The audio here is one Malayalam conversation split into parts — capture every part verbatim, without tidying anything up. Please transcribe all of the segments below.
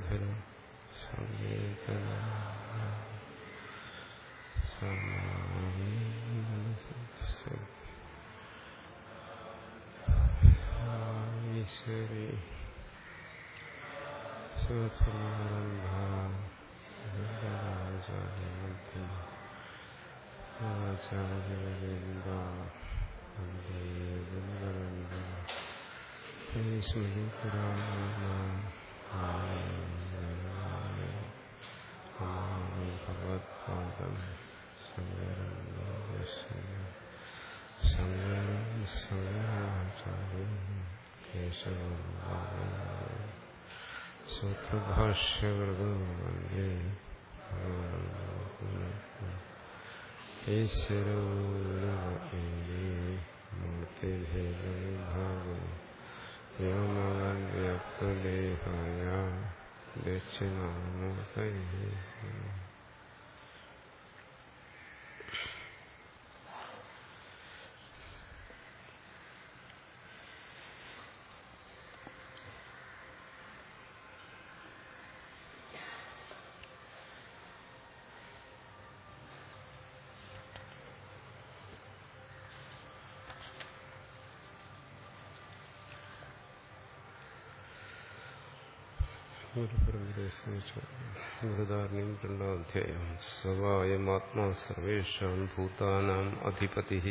സങ്കേതഭിരം സങ്കേതന ഈശ്വരി സ്മൃതി ഭഗവത്പാദം ശങ്കരം ശങ്കരം ശങ്കരാചാര്യം കേശവം സൂത്രഭാഷ്യകൃതം വന്ദേ ഈശ്വരോ മൂർത്തിഭേദവിഭാഗം വ്യോമവ്യക്തദേഹായ ദക്ഷിണാമൂർത്തയേ ഗുരുധാരണയും രണ്ടാം അധ്യായം. സവായമാത്മാ സർവേഷാം ഭൂതാനാം അധിപതിഃ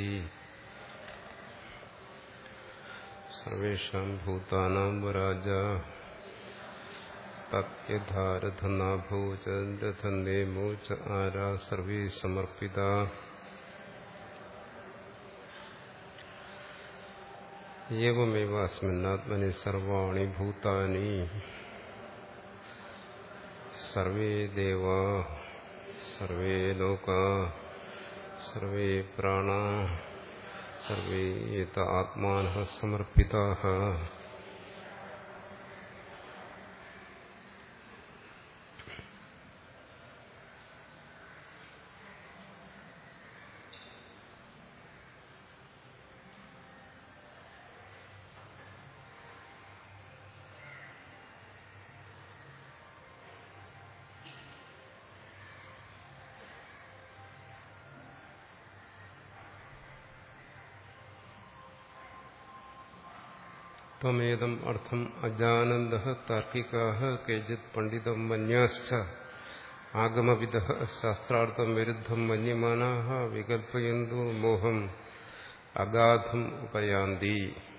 സർവേഷാം ഭൂതാനാം രാജാ തദ്യഥാ രഥനാഭോ ച രഥന്നേമോ ച ആരാ സർവേ സമർപ്പിതാ ഏവമേവ അസ്മിന്നാത്മനി സർവാണി ഭൂതാനി സർവേ ദേവാ സർവേ ലോകാ സർവേ പ്രാണാ സർവേ യേത ആത്മാനഃ സമർപ്പിതാഃ ത്വമേതം അർത്ഥം അജാനന്തഃ താർക്കികാഃ കേചിത് പണ്ഡിതം മന്യാശ്ച ആഗമവിദഃ ശാസ്ത്രാർത്ഥം വിരുദ്ധം മന്യമാനാഃ വികൽപ്പയന്തോ മോഹം അഗാധം ഉപയാന്തി.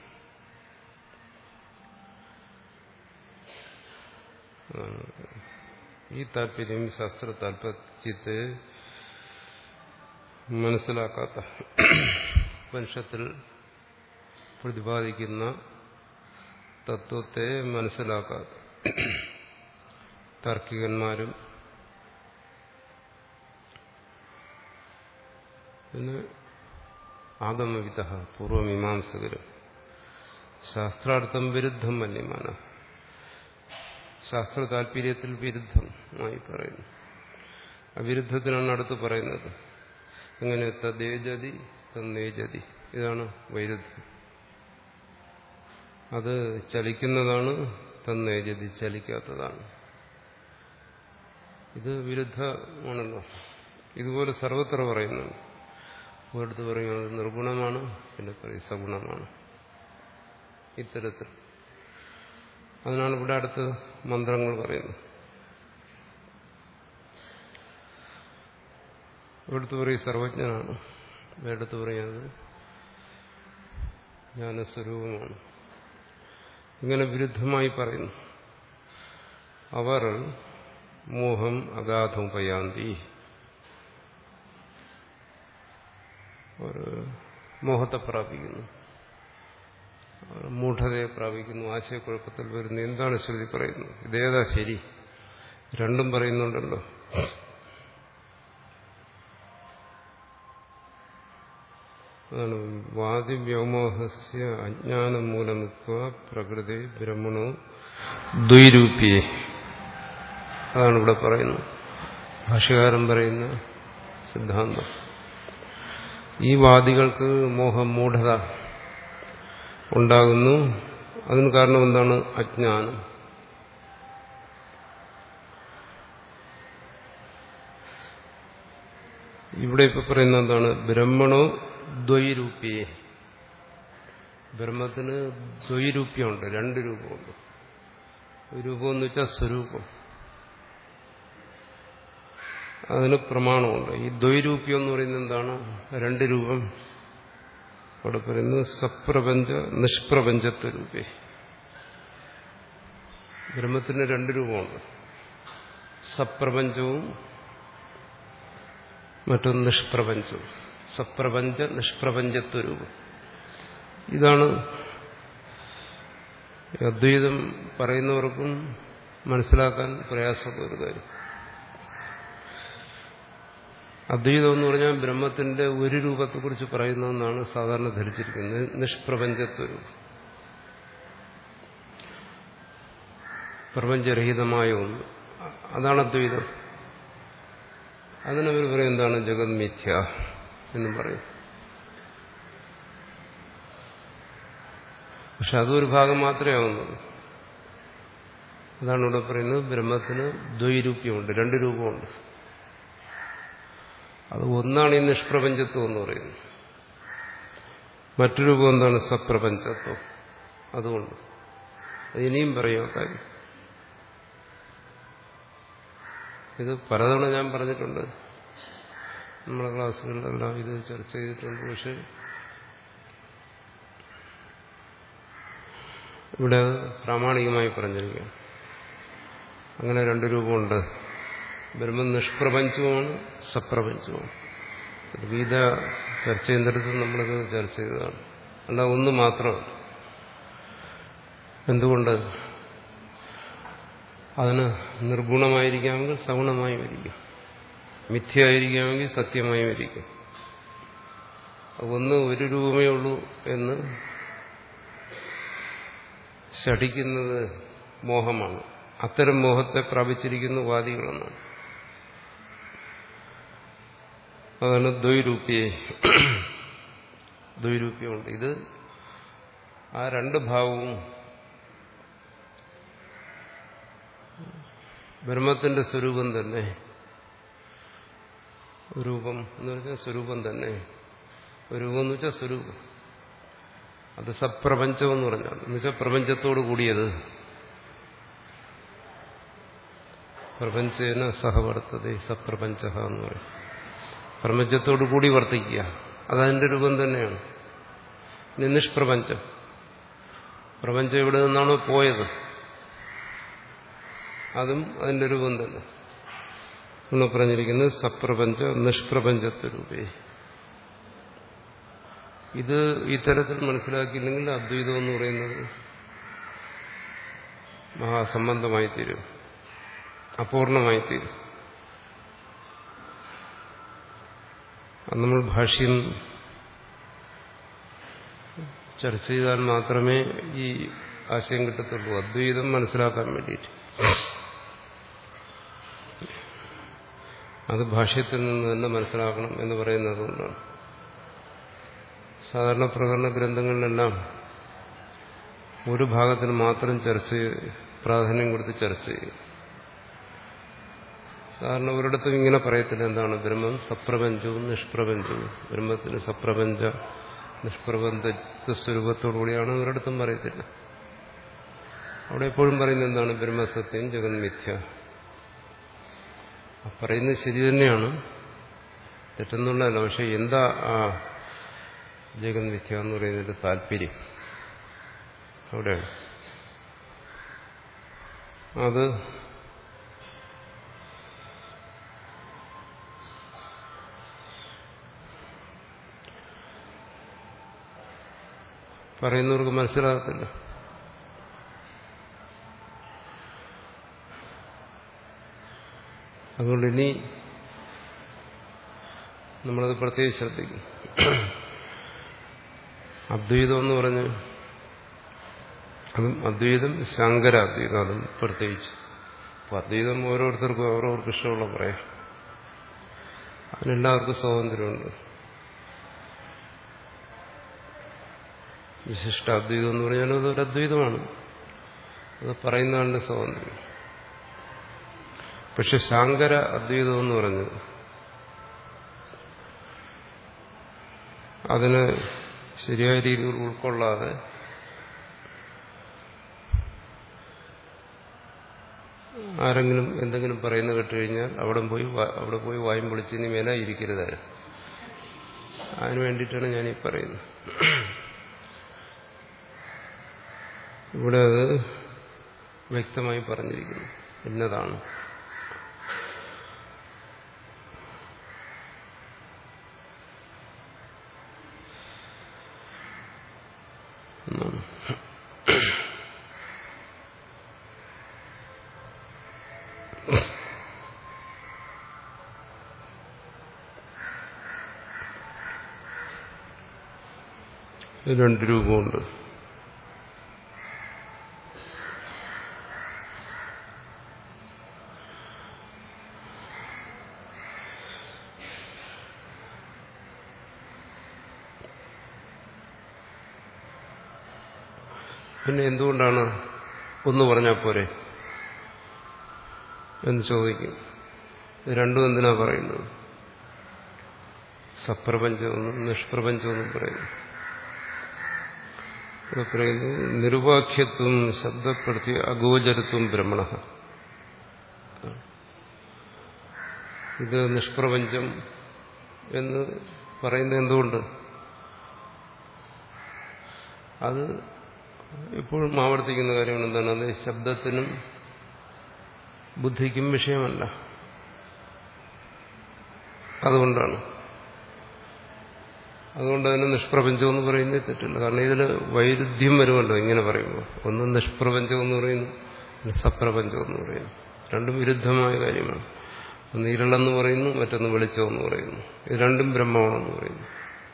ഈ താല്പര്യം ശാസ്ത്ര താല്പര്യത്തെ മനസ്സിലാക്കാത്ത ഉപനിഷത്തിൽ പ്രതിപാദിക്കുന്ന തത്വത്തെ മനസ്സിലാക്കാത്ത താർക്കികന്മാരും പിന്നെ ആഗമവിദ പൂർവമീമാംസകരും ശാസ്ത്രാർത്ഥം വിരുദ്ധം മന്യമാന ശാസ്ത്ര താല്പര്യത്തിൽ വിരുദ്ധമായി പറയുന്നു. അവിരുദ്ധത്തിനാണ് അടുത്ത് പറയുന്നത്. എങ്ങനെ തദ്ദേജതി തന്നേജതി, ഇതാണ് വൈരുദ്ധ്യം. അത് ചലിക്കുന്നതാണ്, തന്നേജതി ചലിക്കാത്തതാണ്. ഇത് വിരുദ്ധമാണല്ലോ. ഇതുപോലെ സർവത്ര പറയുന്നുണ്ട്. ഒരിടത്ത് പറയുന്നത് നിർഗുണമാണ്, പിന്നെ പറയും സഗുണമാണ്. ഇത്തരത്തിൽ അതിനാണ് ഇവിടെ അടുത്ത് മന്ത്രങ്ങൾ പറയുന്നത്. ഇവിടുത്തെ പറയും സർവജ്ഞനാണ്, വേറെടുത്ത് പറയുന്നത് ജ്ഞാനസ്വരൂപമാണ്. ഇങ്ങനെ വിരുദ്ധമായി പറയുന്നു. അവർ മോഹം അഗാധം പയാന്തി, അവർ മോഹത്തെ പ്രാപിക്കുന്നു, മൂഢതയെ പ്രാപിക്കുന്നു, ആശയക്കുഴപ്പത്തിൽ വരുന്നു. എന്താണ് ശ്രുതി പറയുന്നത്? ഇതേതാ ശരി? രണ്ടും പറയുന്നുണ്ടല്ലോ. അതാണ് വാദിവ്യോമോഹസ്യ അജ്ഞാനം മൂലമിത്വ പ്രകൃതി ബ്രഹ്മണോ ദ്വൈരൂപ്യേ. അതാണ് ഇവിടെ പറയുന്നത്. ഭാഷ്യകാരൻ പറയുന്ന സിദ്ധാന്തം. ഈ വാദികൾക്ക് മോഹം മൂഢത ഉണ്ടാകുന്നു. അതിന് കാരണം എന്താണ്? അജ്ഞാനം. ഇവിടെ ഇപ്പൊ പറയുന്ന എന്താണ്? ബ്രഹ്മണോ ദ്വൈരൂപ്യേ. ബ്രഹ്മത്തിന് ദ്വൈരൂപ്യമുണ്ട്, രണ്ട് രൂപമുണ്ട്. രൂപം എന്ന് വെച്ചാൽ സ്വരൂപം, അതിന് പ്രമാണമുണ്ട്. ഈ ദ്വൈരൂപ്യം എന്ന് പറയുന്നത് എന്താണ്? രണ്ട് രൂപം. അവിടെ പറയുന്നത് സപ്രപഞ്ച നിഷ്പ്രപഞ്ചത്വ രൂപേ. ബ്രഹ്മത്തിന് രണ്ട് രൂപമുണ്ട്, സപ്രപഞ്ചവും മറ്റൊന്ന് നിഷ്പ്രപഞ്ചവും. സപ്രപഞ്ച നിഷ്പ്രപഞ്ചത്വ രൂപം. ഇതാണ് അദ്വൈതം പറയുന്നവർക്കും മനസ്സിലാക്കാൻ പ്രയാസമുള്ള ഒരു കാര്യം. അദ്വൈതം എന്ന് പറഞ്ഞാൽ ബ്രഹ്മത്തിന്റെ ഒരു രൂപത്തെക്കുറിച്ച് പറയുന്നതെന്നാണ് സാധാരണ ധരിച്ചിരിക്കുന്നത്. നിഷ്പ്രപഞ്ചത്വ രൂപം, പ്രപഞ്ചരഹിതമായ ഒന്ന്, അതാണ് അദ്വൈതം. അതിനവർ പറയും എന്താണ്? ജഗത് മിഥ്യ എന്നും പറയും. പക്ഷെ അതൊരു ഭാഗം മാത്രമേ ആവുന്നുള്ളൂ. അതാണ് ഇവിടെ പറയുന്നത് ബ്രഹ്മത്തിന് ദ്വൈരൂപ്യമുണ്ട്, രണ്ട് രൂപമുണ്ട്. അത് ഒന്നാണ് ഈ നിഷ്പ്രപഞ്ചത്വം എന്ന് പറയുന്നത്. മറ്റൊരു രൂപം എന്താണ്? സപ്രപഞ്ചത്വം. അതുകൊണ്ട് അത് ഇനിയും പറയുക കാര്യം. ഇത് പലതവണ ഞാൻ പറഞ്ഞിട്ടുണ്ട്, നമ്മുടെ ക്ലാസ്സുകളിലെല്ലാം ഇത് ചർച്ച ചെയ്തിട്ടുണ്ട്. പക്ഷെ ഇവിടെ പ്രാമാണികമായി പറഞ്ഞിരിക്കുകയാണ്. അങ്ങനെ രണ്ട് രൂപമുണ്ട്. ബ്രഹ്മം നിഷ്പ്രപഞ്ചവുമാണ്, സപ്രപഞ്ചവുമാണ്. ഗീത ചർച്ച ചെയ്യുന്നിടത്ത് നമ്മളിത് ചർച്ച ചെയ്തതാണ്. അല്ല ഒന്ന് മാത്രമല്ല. എന്തുകൊണ്ട്? അതിന് നിർഗുണമായിരിക്കാമെങ്കിൽ സഗുണമായും ഇരിക്കും, മിഥ്യയായിരിക്കാമെങ്കിൽ സത്യമായും ഇരിക്കും. ഒന്ന് ഒരു രൂപമേ ഉള്ളൂ എന്ന് ശഠിക്കുന്നത് മോഹമാണ്. അത്തരം മോഹത്തെ പ്രാപിച്ചിരിക്കുന്ന വാദികളെന്നാണ്. അതാണ് ദ്വൈരൂപ്യേ. ദ്വൈരൂപ്യമുണ്ട്. ഇത് ആ രണ്ട് ഭാവവും ബ്രഹ്മത്തിന്റെ സ്വരൂപം തന്നെ. രൂപം എന്ന് വെച്ചാൽ സ്വരൂപം തന്നെ. രൂപം എന്ന് വെച്ചാൽ സ്വരൂപം. അത് സപ്രപഞ്ചം എന്ന് പറഞ്ഞാൽ എന്ന് വെച്ചാൽ പ്രപഞ്ചത്തോട് കൂടിയത്. പ്രപഞ്ചേന സഹവർത്തത സപ്രപഞ്ച എന്ന് പറയും. പ്രപഞ്ചത്തോടു കൂടി വർത്തിക്കുക, അതതിന്റെ രൂപം തന്നെയാണ്. ഇനി നിഷ്പ്രപഞ്ചം, പ്രപഞ്ചം എവിടെ നിന്നാണോ പോയത് അതും അതിന്റെ രൂപം തന്നെ. നമ്മൾ പറഞ്ഞിരിക്കുന്നത് സപ്രപഞ്ച നിഷ്പ്രപഞ്ചത്വ രൂപേ. ഇത് ഇത്തരത്തിൽ മനസ്സിലാക്കിയില്ലെങ്കിൽ അദ്വൈതം എന്ന് പറയുന്നത് മഹാസംബന്ധമായി തീരും, അപൂർണമായി തീരും. നമ്മൾ ഭാഷ്യം ചർച്ച ചെയ്താൽ മാത്രമേ ഈ ആശയം കിട്ടത്തുള്ളൂ, അദ്വൈതം മനസ്സിലാക്കാൻ വേണ്ടിയിട്ട്. അത് ഭാഷ്യത്തിൽ നിന്ന് തന്നെ മനസ്സിലാക്കണം എന്ന് പറയുന്നത് കൊണ്ടാണ്. സാധാരണ പ്രകരണ ഗ്രന്ഥങ്ങളിലെല്ലാം ഒരു ഭാഗത്തിന് മാത്രം ചർച്ച പ്രാധാന്യം കൊടുത്ത് ചർച്ച ചെയ്യും. സാധാരണ ഒരിടത്തും ഇങ്ങനെ പറയത്തില്ല. എന്താണ്? ബ്രഹ്മം സപ്രപഞ്ചവും നിഷ്പ്രപഞ്ചവും. ബ്രഹ്മത്തിന് സപ്രപഞ്ച നിഷ്പ്രപഞ്ച സ്വരൂപത്തോടുകൂടിയാണ് ഒരിടത്തും പറയത്തില്ല. അവിടെ എപ്പോഴും പറയുന്നത് എന്താണ്? ബ്രഹ്മസത്യം ജഗൻ മിഥ്യ. പറയുന്നത് ശരി തന്നെയാണ്, തെറ്റെന്നുള്ളതല്ല. പക്ഷെ എന്താ ആ ജഗൻ മിഥ്യ എന്ന് പറയുന്നതിന്റെ താല്പര്യം അവിടെയാണ്. അത് പറയുന്നവർക്ക് മനസ്സിലാകത്തില്ല. അതുകൊണ്ട് ഇനി നമ്മളത് പ്രത്യേകിച്ച് ശ്രദ്ധിക്കും. അദ്വൈതം എന്ന് പറഞ്ഞ് അതും അദ്വൈതം ശങ്കരാദ്വൈതം, അതും പ്രത്യേകിച്ച്. അപ്പൊ അദ്വൈതം ഓരോരുത്തർക്കും ഓരോർക്ക് ഇഷ്ടമുള്ള പറയാം. അതിനെല്ലാവർക്കും സ്വാതന്ത്ര്യമുണ്ട്. വിശിഷ്ട അദ്വൈതം എന്ന് പറഞ്ഞാൽ അതൊരു അദ്വൈതമാണ്, അത് പറയുന്നതാണ് സ്വാതന്ത്ര്യം. പക്ഷെ ശാങ്കര അദ്വൈതം എന്ന് പറഞ്ഞത് അതിനെ ശരിയായ രീതിയിൽ ഉൾക്കൊള്ളാതെ ആരെങ്കിലും എന്തെങ്കിലും പറയുന്നത് കേട്ടുകഴിഞ്ഞാൽ അവിടെ പോയി അവിടെ പോയി വായും പൊളിച്ച് ഇനി മേലെ ഇരിക്കരുത്. അതിനു വേണ്ടിയിട്ടാണ് ഞാനീ പറയുന്നത്. ഇവിടെ അത് വ്യക്തമായി പറഞ്ഞിരിക്കുന്നു, ഇന്നതാണ്. രണ്ട് രൂപമുണ്ട്. പിന്നെ എന്തുകൊണ്ടാണ് ഒന്ന് പറഞ്ഞാൽ പോരെ എന്ന് ചോദിക്കും. രണ്ടും എന്തിനാ പറയുന്നത്? സപ്രപഞ്ചമെന്നും നിഷ്പ്രപഞ്ചമെന്നും പറയുന്നു. ഇവിടെ പറയുന്നു നിരുപാഖ്യത്വം ശബ്ദപ്പെടുത്തിയ അഗോചരത്വം ബ്രഹ്മണ. ഇത് നിഷ്പ്രപഞ്ചം എന്ന് പറയുന്നത് എന്തുകൊണ്ട്? അത് എപ്പോഴും ആവർത്തിക്കുന്ന കാര്യമാണ്. എന്താണ്? അത് ശബ്ദത്തിനും ബുദ്ധിക്കും വിഷയമല്ല. അതുകൊണ്ടാണ് അതുകൊണ്ട് തന്നെ നിഷ്പ്രപഞ്ചം എന്ന് പറയുന്നത് തെറ്റില്ല. കാരണം ഇതിൽ വൈരുദ്ധ്യം വരുമല്ലോ ഇങ്ങനെ പറയുമ്പോൾ. ഒന്ന് നിഷ്പ്രപഞ്ചം എന്ന് പറയുന്നു, സപ്രപഞ്ചം എന്ന് പറയുന്നു. രണ്ടും വിരുദ്ധമായ കാര്യമാണ്. ഒന്ന് ഇരുളെന്ന് പറയുന്നു, മറ്റൊന്ന് വെളിച്ചമെന്ന് പറയുന്നു. ഇത് രണ്ടും ബ്രഹ്മമാണെന്ന് പറയുന്നു.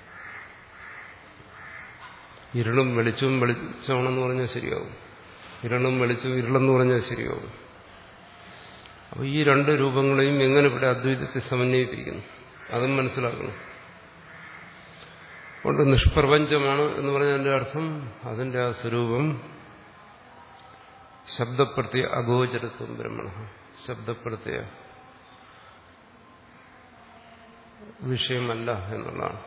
ഇരുളും വെളിച്ചവും വെളിച്ചമാണെന്ന് പറഞ്ഞാൽ ശരിയാവും. ഇരുളും വെളിച്ചവും ഇരുളെന്ന് പറഞ്ഞാൽ ശരിയാവും. അപ്പോൾ ഈ രണ്ട് രൂപങ്ങളെയും എങ്ങനെ ഇവിടെ അദ്വൈതത്തെ സമന്വയിപ്പിക്കുന്നു അതും മനസ്സിലാക്കണം. അതുകൊണ്ട് നിഷ്പ്രപഞ്ചമാണ് എന്ന് പറഞ്ഞതിന്റെ അർത്ഥം അതിന്റെ ആ സ്വരൂപം ശബ്ദപ്രത്യ അഗോചരത്വം ബ്രഹ്മണ. ശബ്ദപ്രത്യ വിഷയമല്ല എന്നുള്ളതാണ്.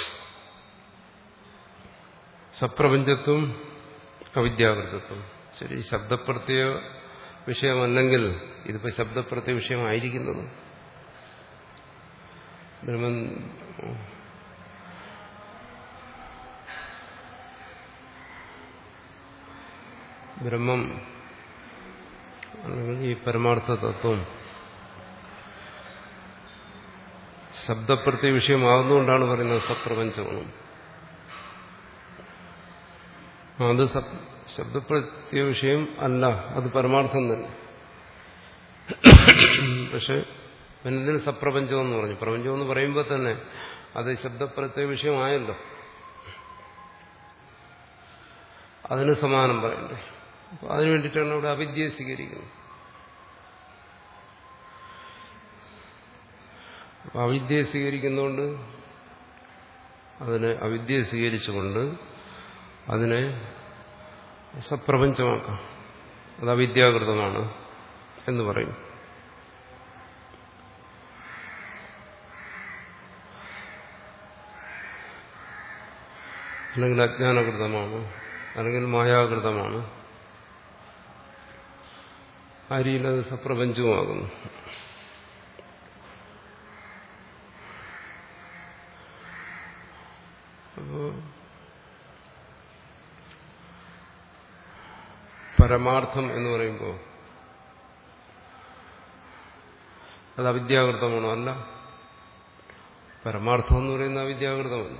സപ്രപഞ്ചത്വം അവിദ്യാകൃതത്വം. ശരി, ശബ്ദപ്രത്യ വിഷയമല്ലെങ്കിൽ ഇതിപ്പോ ശബ്ദപ്രത്യ വിഷയമായിരിക്കുന്നത് ബ്രഹ്മൻ ബ്രഹ്മം അല്ലെങ്കിൽ ഈ പരമാർത്ഥ തത്വം ശബ്ദപ്രത്യ വിഷയമാകുന്നുകൊണ്ടാണ് പറയുന്നത് സപ്രപഞ്ചമെന്നും. അത് ശബ്ദപ്രത്യ വിഷയം അല്ല, അത് പരമാർത്ഥം തന്നെ. പക്ഷെ എന്തിന് സപ്രപഞ്ചം എന്ന് പറഞ്ഞു? പ്രപഞ്ചം എന്ന് പറയുമ്പോൾ തന്നെ അത് ശബ്ദപ്രത്യ വിഷയമായല്ലോ. അതിന് സമാനം പറയണ്ടേ? അപ്പൊ അതിനു വേണ്ടിയിട്ടാണ് അവിടെ അവിദ്യയെ സ്വീകരിക്കുന്നത്. അപ്പൊ അവിദ്യയെ സ്വീകരിക്കുന്നതുകൊണ്ട് അതിനെ അവിദ്യയെ സ്വീകരിച്ചുകൊണ്ട് അതിനെ സപ്രപഞ്ചമാക്കാം. അത് അവിദ്യാകൃതമാണ് എന്ന് പറയും. അല്ലെങ്കിൽ അജ്ഞാനകൃതമാണ്, അല്ലെങ്കിൽ മായാകൃതമാണ്. ആ രീതിയിൽ അത് സപ്രപഞ്ചവുമാകുന്നു. അപ്പോ പരമാർത്ഥം എന്ന് പറയുമ്പോൾ അത് അവിദ്യാകൃതമാണോ? അല്ല. പരമാർത്ഥം എന്ന് പറയുന്നത് അവിദ്യാകൃതമല്ല.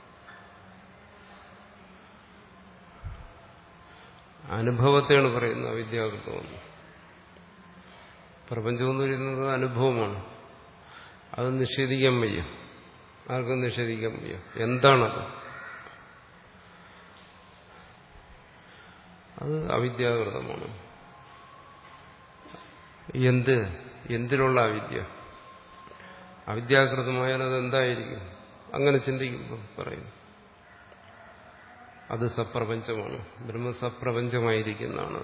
അനുഭവത്തെയാണ് പറയുന്നത് അവിദ്യാകൃതമെന്ന്. പ്രപഞ്ചം എന്ന് പറയുന്നത് അനുഭവമാണ്. അത് നിഷേധിക്കാൻ വയ്യ, ആർക്കും നിഷേധിക്കാൻ വയ്യ. എന്താണത്? അത് അവിദ്യാകൃതമാണ്. എന്ത് എന്തിലുള്ള അവിദ്യ? അവിദ്യാകൃതമായാൽ അതെന്തായിരിക്കും? അങ്ങനെ ചിന്തിക്കുമ്പോൾ പറയുന്നു അത് സപ്രപഞ്ചമാണ്, ബ്രഹ്മസപ്രപഞ്ചമായിരിക്കുന്നതാണ്.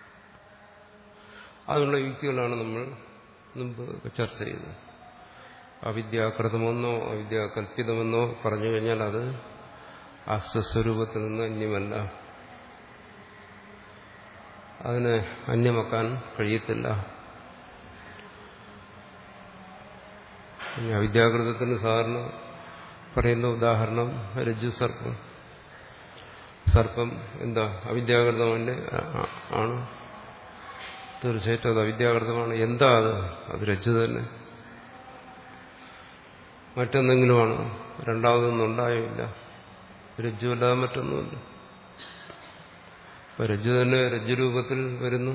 അതിനുള്ള യുക്തികളാണ് നമ്മൾ മുമ്പ് ചർച്ച ചെയ്തത്. അവിദ്യാകൃതമെന്നോ അവിദ്യാകൽപ്പിതമെന്നോ പറഞ്ഞു കഴിഞ്ഞാൽ അത് ആ സ്വസ്വരൂപത്തിൽ നിന്ന് അന്യമല്ല. അതിനെ അന്യമാക്കാൻ കഴിയത്തില്ല. അവിദ്യാകൃതത്തിന് സാധാരണ പറയുന്ന ഉദാഹരണം രജ്ജു സർപ്പം. സർപ്പം എന്താ അവിദ്യാകൃതമല്ലേ? ആണ്, തീർച്ചയായിട്ടും അത് അവിദ്യാകൃതമാണ്. എന്താ അത്? അത് രജ്ജു തന്നെ. മറ്റെന്തെങ്കിലുമാണ്? രണ്ടാമതൊന്നും ഉണ്ടായില്ല. രജ്ജു അല്ലാതെ മറ്റൊന്നുമില്ല. അപ്പൊ രജ്ജു തന്നെ രജ്ജുരൂപത്തിൽ വരുന്നു,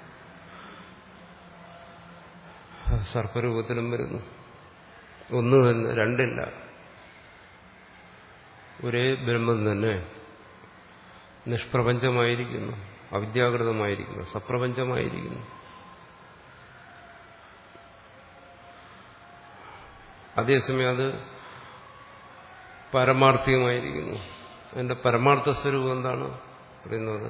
സർപ്പരൂപത്തിലും വരുന്നു. ഒന്ന് തന്നെ, രണ്ടില്ല. ഒരേ ബ്രഹ്മം തന്നെ നിഷ്പ്രപഞ്ചമായിരിക്കുന്നു, അവിദ്യാകൃതമായിരിക്കുന്നു, സപ്രപഞ്ചമായിരിക്കുന്നു. അതേസമയം അത് പാരമാർത്ഥികമായിരിക്കുന്നു. അതിന്റെ പരമാർത്ഥ സ്വരൂപം എന്താണ് പറയുന്നത്?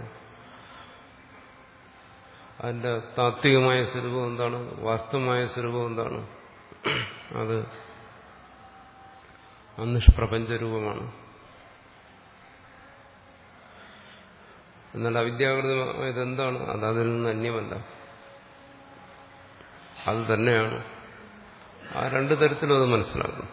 അതിന്റെ താത്വികമായ സ്വരൂപം എന്താണ്? വാസ്തവമായ സ്വരൂപം എന്താണ്? അത് നിഷ്പ്രപഞ്ചരൂപമാണ്. എന്നാൽ അവിദ്യാകൃതമായത് എന്താണ്? അത് അതിൽ നിന്ന് അന്യമല്ല, അത് തന്നെയാണ്. ആ രണ്ടു തരത്തിലും അത് മനസ്സിലാക്കണം.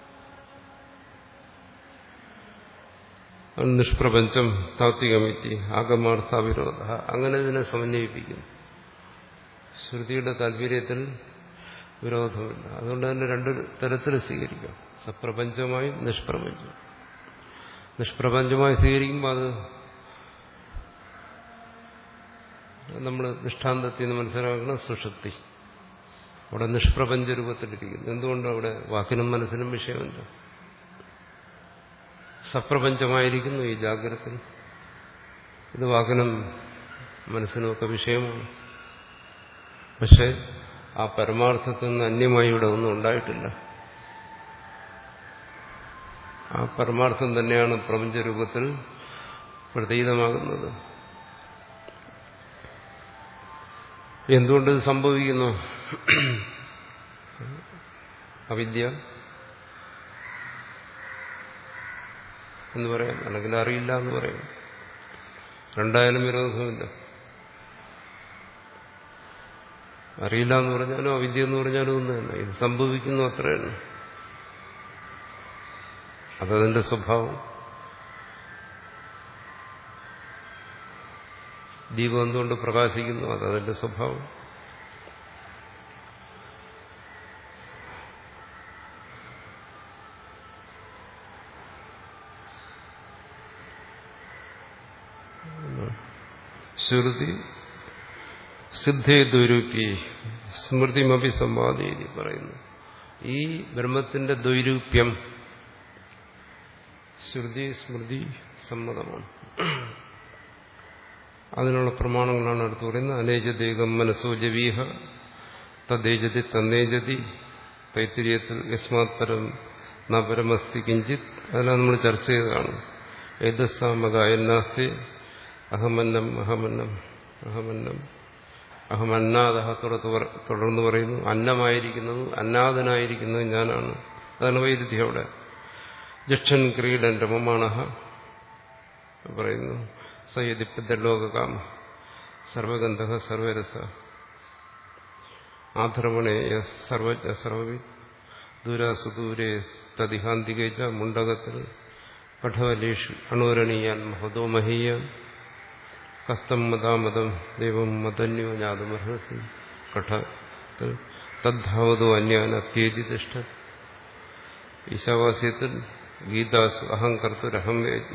നിഷ്പ്രപഞ്ചം താത്വികമിത്തി ആഗമാർത്ഥ വിരോധ, അങ്ങനെ ഇതിനെ സമന്വയിപ്പിക്കുന്നു. ശ്രുതിയുടെ താല്പര്യത്തിൽ വിരോധമില്ല. അതുകൊണ്ട് തന്നെ രണ്ടു തരത്തിൽ സ്വീകരിക്കാം, സപ്രപഞ്ചമായും നിഷ്പ്രപഞ്ചം. നിഷ്പ്രപഞ്ചമായി സ്വീകരിക്കുമ്പോൾ അത് നമ്മൾ ദൃഷ്ടാന്തത്തിൽ നിന്ന് മനസ്സിലാക്കുന്ന സുഷുപ്തി. അവിടെ നിഷ്പ്രപഞ്ച രൂപത്തിലിരിക്കുന്നു. എന്തുകൊണ്ട്? അവിടെ വാക്കിനും മനസ്സിനും വിഷയമില്ല. സപ്രപഞ്ചമായിരിക്കുന്നു ഈ ജാഗ്രത. ഇത് വാക്കിനും മനസ്സിനുമൊക്കെ വിഷയമാണ്. പക്ഷെ ആ പരമാർത്ഥത്തിൽ നിന്ന് അന്യമായി ഇവിടെ ഒന്നും ഉണ്ടായിട്ടില്ല. ആ പരമാർത്ഥം തന്നെയാണ് പ്രപഞ്ചരൂപത്തിൽ പ്രതീതമാകുന്നത്. എന്തുകൊണ്ടിത് സംഭവിക്കുന്നു? അവിദ്യ എന്ന് പറയാം, അല്ലെങ്കിൽ അറിയില്ല എന്ന് പറയാം. രണ്ടായാലും വിരോധമില്ല. അറിയില്ല എന്ന് പറഞ്ഞാലും അവിദ്യ എന്ന് പറഞ്ഞാലും ഒന്ന് തന്നെ. ഇത് സംഭവിക്കുന്നു, അത്രയാണ്. അതതിന്റെ സ്വഭാവം. ദീപം എന്തുകൊണ്ട് പ്രകാശിക്കുന്നു? അതതിന്റെ സ്വഭാവം. ശ്രുതി സിദ്ധേ ദ്വൈരൂപ്യേ സ്മൃതിമപി സംവാദീതി പറയുന്നു. ഈ ബ്രഹ്മത്തിന്റെ ദ്വൈരൂപ്യം ശ്രുതി സ്മൃതി സമ്മതമാണ്. അതിനുള്ള പ്രമാണങ്ങളാണ് അടുത്ത് പറയുന്നത്. അനേജതേകം മനസ്സോ ജവീഹ തദ്ദേജതി തന്നേജതി തൈത്തിരീയത്തിൽ യസ്മാത് പരം ന പരമസ്തി കിഞ്ചിത്. അതെല്ലാം നമ്മൾ ചർച്ച ചെയ്തതാണ്. ഏതസ്സാമകായനാസ്തി അഹമന്നം അഹമന്നം അഹമന്നം അഹമന്നാദഹ തുടർന്ന് പറയുന്നു. അന്നമായിരിക്കുന്നത് അന്നാദനായിരിക്കുന്നത് ഞാനാണ്. അതാണ് വൈരുദ്ധ്യം അവിടെ. ജക്ഷൻ ക്രീഡൻ രമമാണഹ പറയുന്നു. സയതിപ്പിദ്ദലോകാമ സർവഗന്ധ സർവരസ ആധർവണേയ സർവജ്ഞ സർവവി ദൂരാസുദൂരേ തദിഹാന്തികേജ മുണ്ടകത്തിൽ പഠവലേഷു അണുരണീയാൻ മഹദോ മഹീയാൻ കസ്തം മതാമതം ദൈവം മതന്യോ ജ്ഞാതമർഹസി കഠത്തിൽ തദ്ധാവതോ അന്യാൻ അത്യേജി തിഷ്ഠ. ഈശാവാസ്യത്തിൽ ഗീതാസു അഹംകർത്തുരഹം യജ്ഞ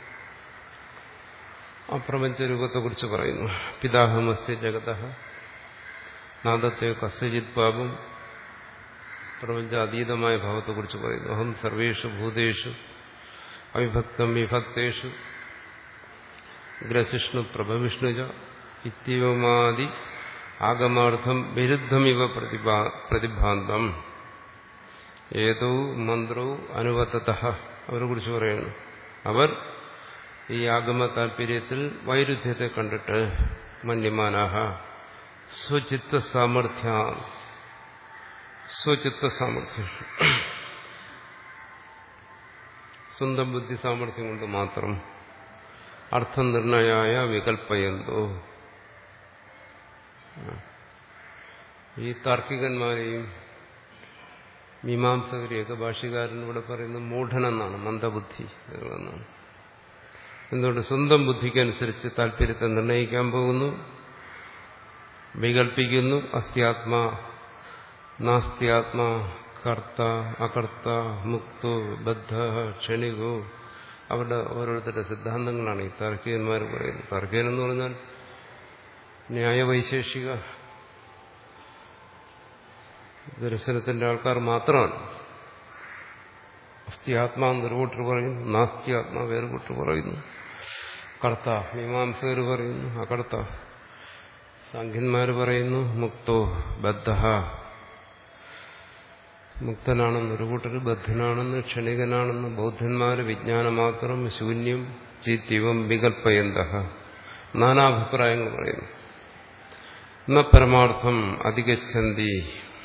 അപ്രപഞ്ചരൂപത്തെക്കുറിച്ച് പറയുന്നു. പിതാഹമസ്യ ജഗതഃ നാദത്തെ കസ്യജിത് പാപം പ്രപഞ്ച അതീതമായ ഭാവത്തെക്കുറിച്ച് പറയുന്നു. അഹം സർവേഷു ഭൂതേഷു അവിഭക്തം വിഭക്തേഷു ഗ്രസിഷ്ണു പ്രഭവിഷ്ണുജ ഇത്യവമാദി ആഗമാർത്ഥം വിരുദ്ധമിവ പ്രതിഭാന്തം ഏതോ മന്ത്രോ അനുവത്തതഃ അവരെ കുറിച്ച് പറയുന്നു. അവർ ഈ ആഗമ താല്പര്യത്തിൽ വൈരുദ്ധ്യത്തെ കണ്ടിട്ട് മന്യമാനാഹ സ്വചിത്ത സാമർഥ്യ സ്വചിത്ത സാമർഥ്യം, സ്വന്തം ബുദ്ധി സാമർഥ്യം കൊണ്ട് മാത്രം അർത്ഥനിർണയായ വികൽപ്പയന്തോ. ഈ താർക്കികന്മാരെയും മീമാംസകരെയൊക്കെ ഭാഷ്യകാരൻ ഇവിടെ പറയുന്നത് മൂഢനെന്നാണ്, മന്ദബുദ്ധി എന്നാണ്. എന്തുകൊണ്ട്? സ്വന്തം ബുദ്ധിക്കനുസരിച്ച് താല്പര്യത്തെ നിർണയിക്കാൻ പോകുന്നു, വികൽപ്പിക്കുന്നു. അസ്ത്യാത്മാ നാസ്ത്യാത്മാ, കർത്ത അകർത്ത, മുക്തോ ബദ്ധ ക്ഷണികോ. അവരുടെ ഓരോരുത്തരുടെ സിദ്ധാന്തങ്ങളാണ് ഈ താർക്കികന്മാർ പറയുന്നത്. താർക്കികൻ എന്ന് പറഞ്ഞാൽ ന്യായവൈശേഷിക ദർശനത്തിന്റെ ആൾക്കാർ മാത്രമാണ്. അസ്ത്യാത്മാ ഒരു കൂട്ടർ പറയുന്നു, നാസ്ത്യാത്മാ വേറെ കൂട്ടർ പറയുന്നു, കർത്ത മീമാംസകർ പറയുന്നു, അകർത്ത സാഖ്യന്മാർ പറയുന്നു, മുക്തോ ബദ്ധ മുക്തനാണെന്ന് ഒരു കൂട്ടർ, ബദ്ധനാണെന്ന്, ക്ഷണികനാണെന്ന് ബൗദ്ധന്മാര്, വിജ്ഞാനം മാത്രം, ശൂന്യം, ചിത്തിവം വികൽപ്പയന്ത, നാനാഭിപ്രായങ്ങൾ പറയുന്നു. ന പരമാർത്ഥം അധികച്ഛന്തി,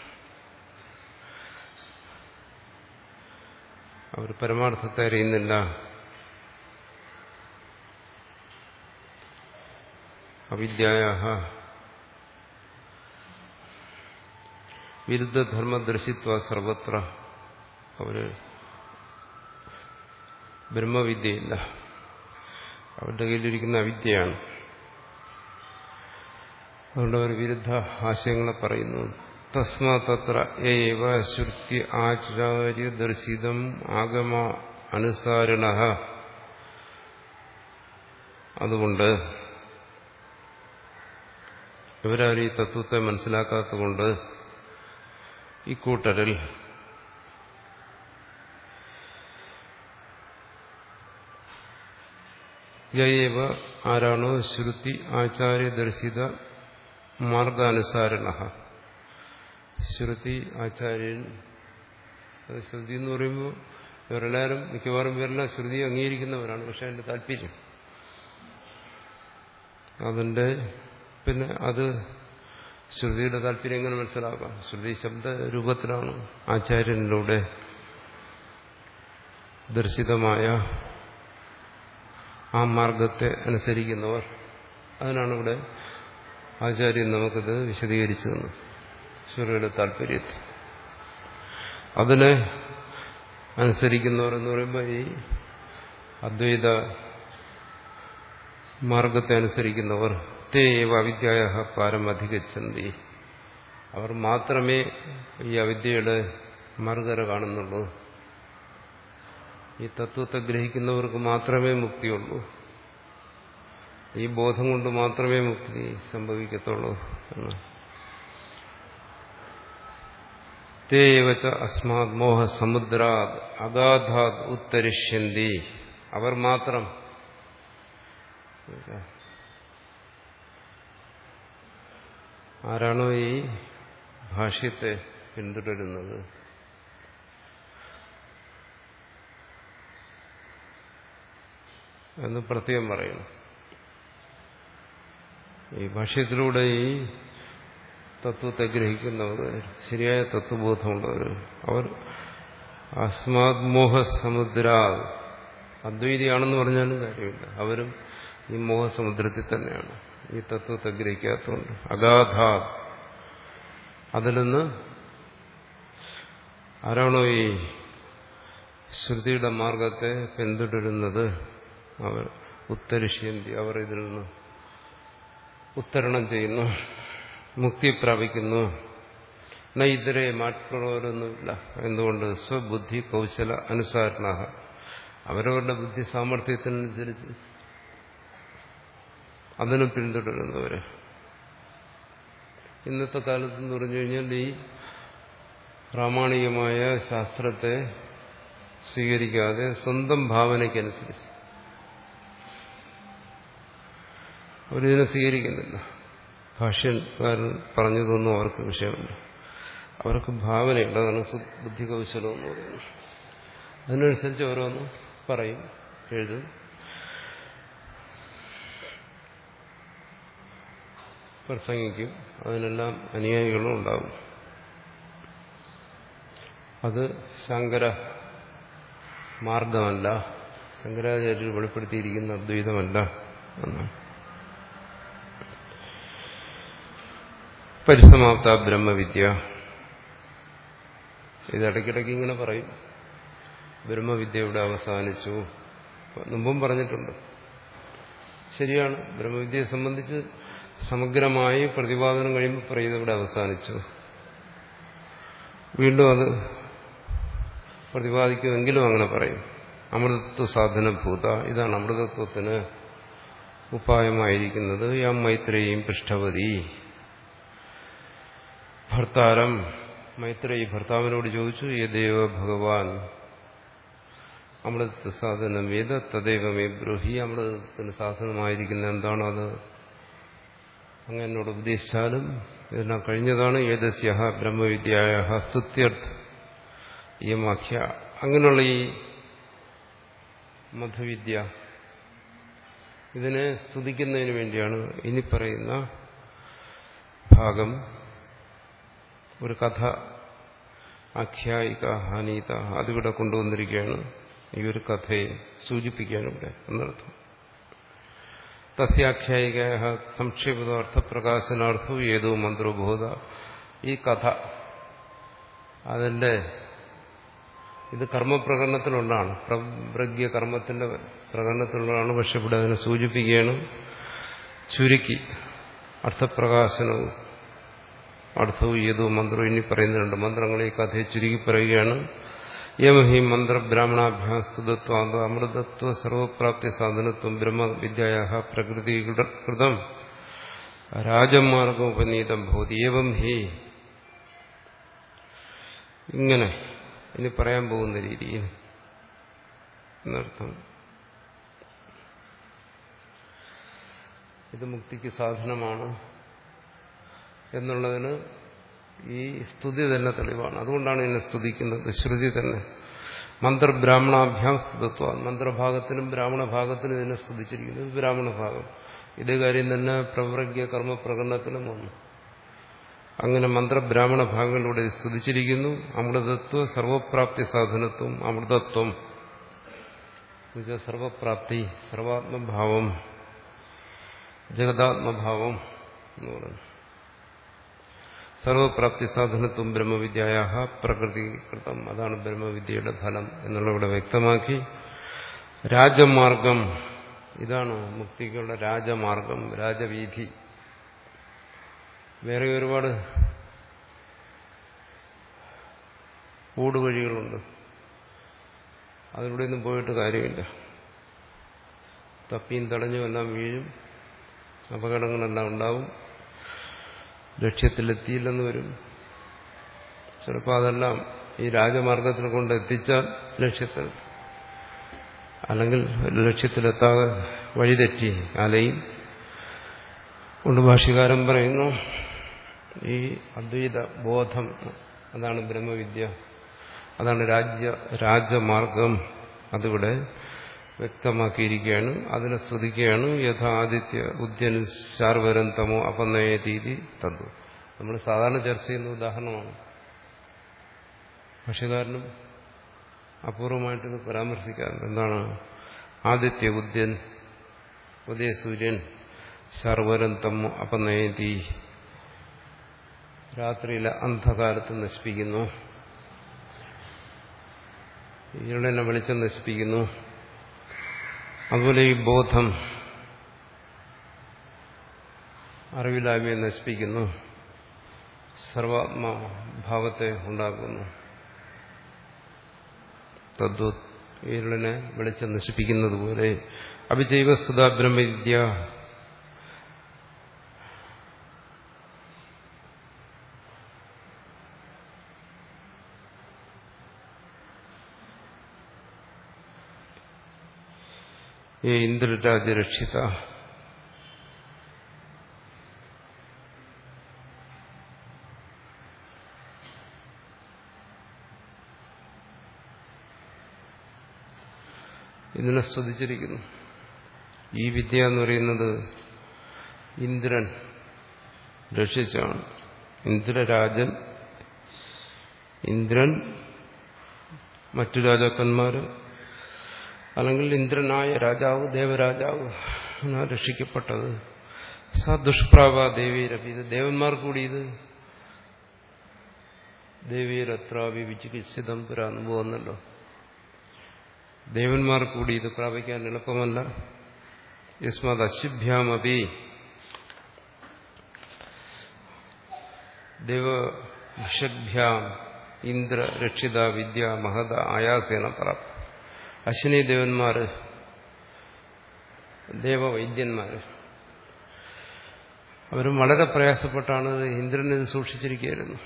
അവർ പരമാർത്ഥത്തെ അറിയുന്നില്ല. അവിദ്യായാഹ വിരുദ്ധധർമ്മദർശിത്വ സർവത്ര, അവര് ബ്രഹ്മവിദ്യയില്ല, അവരുടെ കയ്യിലിരിക്കുന്ന അവിദ്യയാണ്. അതുകൊണ്ട് അവർ വിരുദ്ധ ആശയങ്ങളെ പറയുന്നു. തസ്മാ തത്ര ഏവ ശ്രുതി ആചാര്യദർശിതം ആഗമ അനുസാരിണഃ, അതുകൊണ്ട് ഇവരാരും ഈ തത്വത്തെ മനസ്സിലാക്കാത്തതുകൊണ്ട് ഇക്കൂട്ടരിൽ യൈവ ആരാണോ ശ്രുതി ആചാര്യദർശിത മാർഗാനുസാരിണഃ, ശ്രുതി ആചാര്യൻ, ശ്രുതി എന്ന് പറയുമ്പോൾ ഇവരെല്ലാവരും മിക്കവാറും ഇവരെല്ലാം ശ്രുതി അംഗീകരിക്കുന്നവരാണ്. പക്ഷെ അതിന്റെ താല്പര്യം അതിന്റെ പിന്നെ അത് ശ്രുതിയുടെ താല്പര്യം എങ്ങനെ മനസ്സിലാക്കാം? ശ്രുതി ശബ്ദ രൂപത്തിലാണ് ആചാര്യനിലൂടെ ദർശിതമായ ആ മാർഗത്തെ അനുസരിക്കുന്നവർ. അതിനാണ് ഇവിടെ ആചാര്യൻ നമുക്കിത് വിശദീകരിച്ചു തന്നു, ശ്രുതിയുടെ താല്പര്യത്തെ. അതിനെ അനുസരിക്കുന്നവർ എന്ന് പറയുമ്പോൾ ഈ അദ്വൈത മാർഗത്തെ അനുസരിക്കുന്നവർ തേവ അവിദ്യായ പാരം അധികച്ചന്തി, അവർ മാത്രമേ ഈ അവിദ്യയുടെ മറുകര കാണുന്നുള്ളൂ. ഈ തത്വത്തെ ഗ്രഹിക്കുന്നവർക്ക് മാത്രമേ മുക്തിയുള്ളൂ, ഈ ബോധം കൊണ്ട് മാത്രമേ മുക്തി സംഭവിക്കത്തുള്ളൂ എന്ന്. തേവച അസ്മാത് മോഹസമുദ്രാത് അഗാധാത് ഉത്തരിഷ്യന്തി, അവർ മാത്രം, ആരാണോ ഈ ഭാഷ്യത്തെ പിന്തുടരുന്നത്, എന്ന് പ്രത്യേകം പറയുന്നു. ഈ ഭാഷ്യത്തിലൂടെ ഈ തത്വത്തെ ഗ്രഹിക്കുന്നവർ, ശരിയായ തത്വബോധമുള്ളവർ, അവർ അസ്മാത് മോഹസമുദ്രാ, അദ്വൈതിയാണെന്ന് പറഞ്ഞാലും കാര്യമില്ല, അവരും ഈ മോഹസമുദ്രത്തിൽ തന്നെയാണ്, ഈ തത്വത്തെ ഗ്രഹിക്കാത്തതുകൊണ്ട്. അഗാധാ, അതിൽ നിന്ന് ആരാണോ ഈ ശ്രുതിയുടെ മാർഗത്തെ പിന്തുടരുന്നത് അവർ ഉത്തരിഷ്യന്തി, അവർ ഇതിൽ നിന്ന് ഉത്തരണം ചെയ്യുന്നു, മുക്തി പ്രാപിക്കുന്നു. ന ഇതരെ മാറ്റുള്ളവരൊന്നുമില്ല. എന്തുകൊണ്ട്? സ്വബുദ്ധി കൗശല അനുസാരണ, അവരവരുടെ ബുദ്ധി സാമർഥ്യത്തിനനുസരിച്ച് അതിനെ പിന്തുടരുന്നവര്. ഇന്നത്തെ കാലത്തെന്ന് പറഞ്ഞു കഴിഞ്ഞാൽ ഈ പ്രാമാണികമായ ശാസ്ത്രത്തെ സ്വീകരിക്കാതെ സ്വന്തം ഭാവനയ്ക്കനുസരിച്ച് അവരിതിനെ സ്വീകരിക്കുന്നില്ല. ഭാഷ്യക്കാരൻ പറഞ്ഞതൊന്നും അവർക്ക് വിഷയമില്ല, അവർക്ക് ഭാവനയുണ്ട്. അതാണ് ബുദ്ധി കൗശലം എന്ന് പറയുന്നത്. അതിനനുസരിച്ച് ഓരോന്നും പറയും, എഴുതും. പ്രസംഗിക്കും. അതിനെല്ലാം അനുയായികളും ഉണ്ടാകും. അത് ശങ്കര മാർഗമല്ല, ശങ്കരാചാര്യർ വെളിപ്പെടുത്തിയിരിക്കുന്ന അദ്വൈതമല്ല എന്നാണ്. പരിസമാപ്ത ബ്രഹ്മവിദ്യ, ഇത് ഇടയ്ക്കിടയ്ക്ക് ഇങ്ങനെ പറയും. ബ്രഹ്മവിദ്യ ഇവിടെ അവസാനിച്ചു. മുമ്പും പറഞ്ഞിട്ടുണ്ട്. ശരിയാണ്, ബ്രഹ്മവിദ്യയെ സംബന്ധിച്ച് സമഗ്രമായി പ്രതിപാദനം കഴിയുമ്പോൾ പറയുന്നത് ഇവിടെ അവസാനിച്ചു. വീണ്ടും അത് പ്രതിപാദിക്കുമെങ്കിലും അങ്ങനെ പറയും. അമൃതത്വ സാധനഭൂത, ഇതാണ് അമൃതത്വത്തിന് ഉപായമായിരിക്കുന്നത്. യം മൈത്രേയും പൃഷ്ഠവതി, ഭർത്താരം മൈത്രേയി ഭർത്താവിനോട് ചോദിച്ചു, യദേവ ഭഗവാൻ അമൃതത്വ സാധനം വേദ തദൈവമേ ബ്രൂഹി, അമൃതത്തിന് സാധനമായിരിക്കുന്ന എന്താണോ അത് അങ്ങ് എന്നോട് ഉപദേശിച്ചാലും ഇതെല്ലാം കഴിഞ്ഞതാണ്. ഏതസ്യ ബ്രഹ്മവിദ്യായ സ്തുത്യർത്ഥ യമാഖ്യ, അങ്ങനെയുള്ള ഈ മധുവിദ്യ ഇതിനെ സ്തുതിക്കുന്നതിന് വേണ്ടിയാണ് ഇനി പറയുന്ന ഭാഗം. ഒരു കഥ ആഖ്യായിക ഹനീത അതിവിടെ കൊണ്ടുവന്നിരിക്കുകയാണ്. ഈ ഒരു കഥയെ സൂചിപ്പിക്കാനിവിടെ എന്നർത്ഥം. തസ്യാഖ്യായിക സംക്ഷേപിതാർത്ഥപ്രകാശനാർത്ഥോ ഏതോ മന്ത്രബോധ, ഈ കഥ അതിന്റെ ഇത് കർമ്മപ്രകരണത്തിലുള്ളതാണ്, പ്രവ്രജ്ഞ കർമ്മത്തിന്റെ പ്രകരണത്തിലുള്ളതാണ്. പക്ഷെ ഇവിടെ അതിനെ സൂചിപ്പിക്കുകയാണ് ചുരുക്കി. അർത്ഥപ്രകാശനവും അർത്ഥവും ഏതോ മന്ത്രവും ഇനി പറയുന്നുണ്ട്. മന്ത്രങ്ങളെ ഈ കഥയെ ചുരുക്കി പറയുകയാണ്. യമഹി മന്ത്രബ്രാഹ്മണാഭ്യാസ്തുതത്വ അമൃതത്വ സർവപ്രാപ്തി സാധനത്വം ബ്രഹ്മവിദ്യായ പ്രകൃതികൃതം രാജമാർഗോപനീതം ഭവതി. ഏവം ഹി, ഇങ്ങനെ ഇനി പറയാൻ പോകുന്ന രീതിയിൽ എന്നർത്ഥം. ഇത് മുക്തിക്ക് സാധനമാണ് എന്നുള്ളതിന് ഈ സ്തുതി തന്നെ തെളിവാണ്. അതുകൊണ്ടാണ് ഇതിനെ സ്തുതിക്കുന്നത്, ശ്രുതി തന്നെ. മന്ത്രബ്രാഹ്മണാഭ്യാം സ്തുതത്വ, മന്ത്രഭാഗത്തിനും ബ്രാഹ്മണ ഭാഗത്തിനും ഇതിനെ സ്തുതിച്ചിരിക്കുന്നത്. ബ്രാഹ്മണ ഭാഗം ഇതേ കാര്യം തന്നെ പ്രവ്രജ്ഞ കർമ്മപ്രകടനത്തിലും വന്നു. അങ്ങനെ മന്ത്രബ്രാഹ്മണ ഭാഗങ്ങളിലൂടെ സ്തുതിച്ചിരിക്കുന്നു. അമൃതത്വ സർവപ്രാപ്തി സാധനത്വം, അമൃതത്വം സർവപ്രാപ്തി, സർവാത്മഭാവം, ജഗതാത്മഭാവം എന്ന് പറയുന്നു. സർവപ്രാപ്തി സാധനത്വം ബ്രഹ്മവിദ്യായ പ്രകൃതികൃതം, അതാണ് ബ്രഹ്മവിദ്യയുടെ ഫലം എന്നുള്ള ഇവിടെ വ്യക്തമാക്കി. രാജമാർഗം, ഇതാണ് മുക്തിക്കുള്ള രാജമാർഗം, രാജവീഥി. വേറെ ഒരുപാട് ഊടുവഴികളുണ്ട്, അതിലൂടെയൊന്നും പോയിട്ട് കാര്യമില്ല. തപ്പിയും തടഞ്ഞും എല്ലാം വീഴും, അപകടങ്ങളെല്ലാം ഉണ്ടാവും, ലക്ഷ്യത്തിലെത്തിയില്ലെന്ന് വരും. ചിലപ്പോൾ അതെല്ലാം ഈ രാജമാർഗത്തിൽ കൊണ്ട് എത്തിച്ചാൽ ലക്ഷ്യത്തിലെത്തും, അല്ലെങ്കിൽ ലക്ഷ്യത്തിലെത്താതെ വഴിതെറ്റി അലയും. കൊണ്ട് ഭാഷ്യകാരൻ പറയുന്നു, ഈ അദ്വൈത ബോധം അതാണ് ബ്രഹ്മവിദ്യ, അതാണ് രാജ്യ രാജമാർഗം. അതിവിടെ വ്യക്തമാക്കിയിരിക്കുകയാണ്. അതിനെ സ്തുതിക്കുകയാണ്. യഥാ ആദിത്യ ഉദ്യന് ശാർവരം തമോ അപനയ രീതി തന്നു. നമ്മൾ സാധാരണ ചർച്ച ചെയ്യുന്ന ഉദാഹരണമാണ്. ഭാഷ്യകാരനും അപൂർവമായിട്ടിത് പരാമർശിക്കാറുണ്ട്. എന്താണ്? ആദിത്യ ഉദ്യൻ, ഉദയസൂര്യൻ, ശർവരം തമോ അപനയതി, രാത്രിയിലെ അന്ധകാരത്തെ നശിപ്പിക്കുന്നു, ഇരുളിനെ വെളിച്ചം നശിപ്പിക്കുന്നു. അതുപോലെ ഈ ബോധം അറിവില്ലായ്മയെ നശിപ്പിക്കുന്നു, സർവാത്മഭാവത്തെ ഉണ്ടാക്കുന്നു. തദ്വത് ഇരുളിനെ വെളിച്ചം നശിപ്പിക്കുന്നത് പോലെ അഭിജൈവസ്തുത ബ്രഹ്മവിദ്യ ഈ ഇന്ദ്രരാജരക്ഷിത ഇതിനെ സ്തുതിച്ചിരിക്കുന്നു. ഈ വിദ്യ എന്ന് പറയുന്നത് ഇന്ദ്രൻ രക്ഷിച്ചാണ്. ഇന്ദ്രരാജൻ, ഇന്ദ്രൻ മറ്റു രാജാക്കന്മാര് അല്ലെങ്കിൽ ഇന്ദ്രനായ രാജാവ് ദേവരാജാവ് രക്ഷിക്കപ്പെട്ടത്. സ ദുഷ്പ്രാവ ദേവീരപി, ഇത് ദേവന്മാർ കൂടി ഇത് ദേവീരത്രാവി വിചികിത്സിതം പുരാന്ന് പോകുന്നല്ലോ. ദേവന്മാർ കൂടി ഇത് പ്രാപിക്കാൻ എളുപ്പമല്ല. യസ്മാത് അശുഭ്യാമപി ദേവഭിഷഭ്യാം ഇന്ദ്ര രക്ഷിത വിദ്യ മഹത ആയാസേന പ്രാപ്ത. അശ്വിനി ദേവന്മാര്, ദേവവൈദ്യന്മാര്, അവരും വളരെ പ്രയാസപ്പെട്ടാണ് ഇന്ദ്രൻ ഇത് സൂക്ഷിച്ചിരിക്കുകയായിരുന്നു.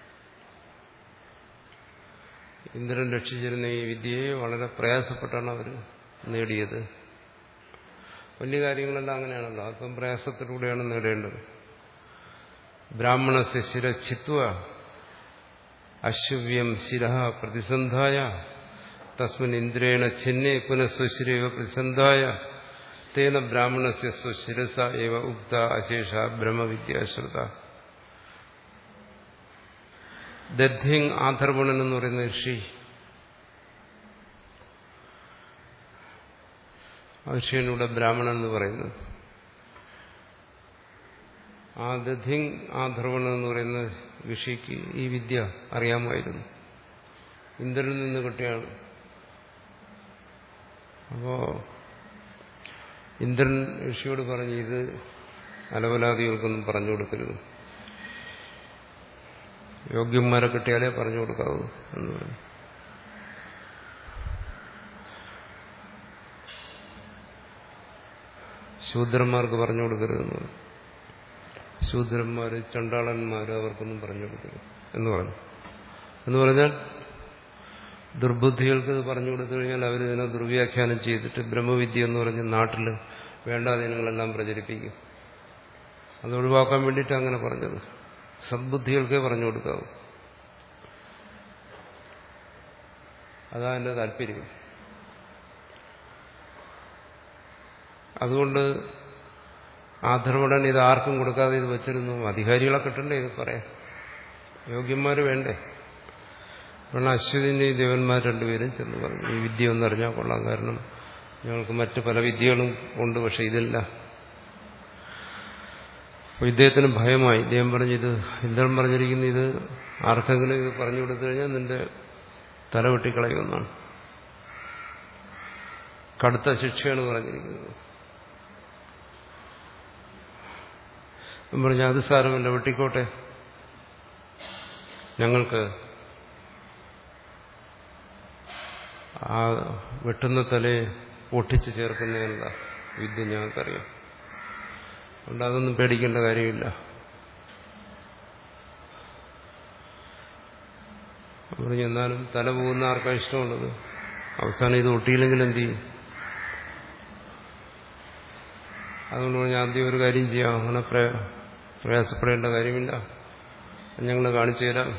ഇന്ദ്രൻ രക്ഷിച്ചിരുന്ന ഈ വിദ്യയെ വളരെ പ്രയാസപ്പെട്ടാണ് അവർ നേടിയത്. വലിയ കാര്യങ്ങളെല്ലാം അങ്ങനെയാണല്ലോ, അല്പം പ്രയാസത്തിലൂടെയാണ് നേടേണ്ടത്. ബ്രാഹ്മണസ്യ ശിരച്ഛിത്വ അശ്വ്യം ശിരഃ പ്രതിസന്ധായ തസ്മിൻ ഇന്ദ്രേണ ഛിന്നേ പുനഃസ്വശിരേവ പ്രതിസന്ധായ തേന ബ്രാഹ്മണസ്യ സ്വശിരസ ഏവ ഉക്ത അശേഷ ബ്രഹ്മവിദ്യാശ്രുത. ദദ്ധിങ് ആധർവണൻ എന്ന് പറയുന്ന ഋഷി, ഋഷിയുടെ ബ്രാഹ്മണൻ എന്ന് പറയുന്നത്, ആ ദദ്ധിങ് ആധർവണൻ എന്ന് പറയുന്ന ഋഷിക്ക് ഈ വിദ്യ അറിയാമായിരുന്നു, ഇന്ദ്രനിൽ നിന്ന് കിട്ടിയാണ്. അപ്പോ ഇന്ദ്രൻ ഋഷിയോട് പറഞ്ഞു, ഇത് അലവലാദികൾക്കൊന്നും പറഞ്ഞു കൊടുക്കരുത്, യോഗ്യന്മാരെ കിട്ടിയാലേ പറഞ്ഞു കൊടുക്കാവൂ എന്ന് പറഞ്ഞു. ശൂദ്രന്മാർക്ക് പറഞ്ഞു കൊടുക്കരുതെന്ന് പറഞ്ഞു. ശൂദ്രന്മാര് ചണ്ടാളന്മാര് അവർക്കൊന്നും പറഞ്ഞു കൊടുക്കരുത് എന്ന് പറഞ്ഞു. എന്ന് പറഞ്ഞാൽ ദുർബുദ്ധികൾക്ക് ഇത് പറഞ്ഞു കൊടുത്തു കഴിഞ്ഞാൽ അവരിതിനെ ദുർവ്യാഖ്യാനം ചെയ്തിട്ട് ബ്രഹ്മവിദ്യ എന്ന് പറഞ്ഞ് നാട്ടിൽ വേണ്ടാതീനങ്ങളെല്ലാം പ്രചരിപ്പിക്കും. അത് ഒഴിവാക്കാൻ വേണ്ടിയിട്ട് അങ്ങനെ പറഞ്ഞത്. സദ്ബുദ്ധികൾക്കേ പറഞ്ഞു കൊടുക്കാവൂ, അതാ എൻ്റെ താല്പര്യം. അതുകൊണ്ട് ആധർവണൻ ഇത് ആർക്കും കൊടുക്കാതെ ഇത് വെച്ചിരുന്നു. അധികാരികളെ കിട്ടണ്ടേ ഇത് പറയാൻ, യോഗ്യന്മാർ വേണ്ടേ. കാരണം അശ്വതിന്റെ ഈ ദേവന്മാർ രണ്ടുപേരും ചെന്ന് പറഞ്ഞു, ഈ വിദ്യ ഒന്നറിഞ്ഞാൽ കൊള്ളാം, കാരണം ഞങ്ങൾക്ക് മറ്റ് പല വിദ്യകളും ഉണ്ട്, പക്ഷെ ഇതില്ല. അപ്പോൾ ഇദ്ദേഹത്തിന് ഭയമായി. ഇദ്ദേഹം പറഞ്ഞു, ഇത് ഇന്ദ്രൻ പറഞ്ഞിരിക്കുന്നു, ഇത് ആർക്കെങ്കിലും ഇത് പറഞ്ഞു കൊടുത്തു കഴിഞ്ഞാൽ നിന്റെ തല വെട്ടിക്കളയുമെന്നാണ്, കടുത്ത ശിക്ഷയാണ് പറഞ്ഞിരിക്കുന്നത്. പറഞ്ഞു, അത് സാരമല്ല, വെട്ടിക്കോട്ടെ, ഞങ്ങൾക്ക് ആ വെട്ടുന്ന തലയെ പൊട്ടിച്ച് ചേർക്കുന്നതിനുള്ള വിദ്യ ഞങ്ങൾക്കറിയാം, അതുകൊണ്ട് അതൊന്നും പേടിക്കേണ്ട കാര്യമില്ല. പറഞ്ഞു, എന്നാലും തല പോകുന്ന ആർക്കാണ് ഇഷ്ടമുള്ളത്? അവസാനം ഇത് ഒട്ടിയില്ലെങ്കിൽ എന്ത് ചെയ്യും? അതുകൊണ്ട് പറഞ്ഞാൽ ആദ്യം ഒരു കാര്യം ചെയ്യാം, അങ്ങനെ പ്രയാസപ്പെടേണ്ട കാര്യമില്ല, ഞങ്ങൾ കാണിച്ചു തരാം.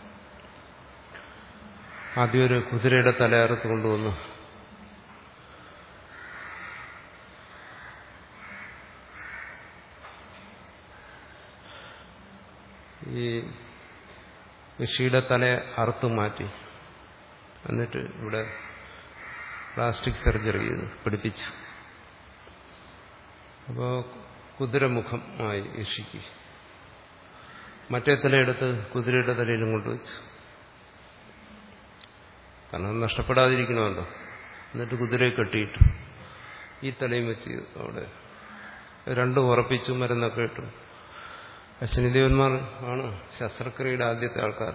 ആദ്യം ഒരു കുതിരയുടെ തലയറുത്ത് കൊണ്ടുവന്നു. ഈ ഋഷിയുടെ തല അറുത്ത് മാറ്റി, എന്നിട്ട് ഇവിടെ പ്ലാസ്റ്റിക് സർജറി ചെയ്ത് പിടിപ്പിച്ചു. അപ്പോൾ കുതിരമുഖം ആയി ഋഷിക്ക്. മറ്റേ തലയെടുത്ത് കുതിരയുടെ തലയിലും കൊണ്ടുവച്ചു, കാരണം നഷ്ടപ്പെടാതിരിക്കണമല്ലോ. എന്നിട്ട് കുതിരയെ കെട്ടിയിട്ടു, ഈ തലയും വെച്ച് അവിടെ രണ്ടും ഉറപ്പിച്ചു, മരുന്നൊക്കെ ഇട്ടു. അശ്വനിദേവന്മാർ ആണ് ശസ്ത്രക്രിയയുടെ ആദ്യത്തെ ആൾക്കാർ.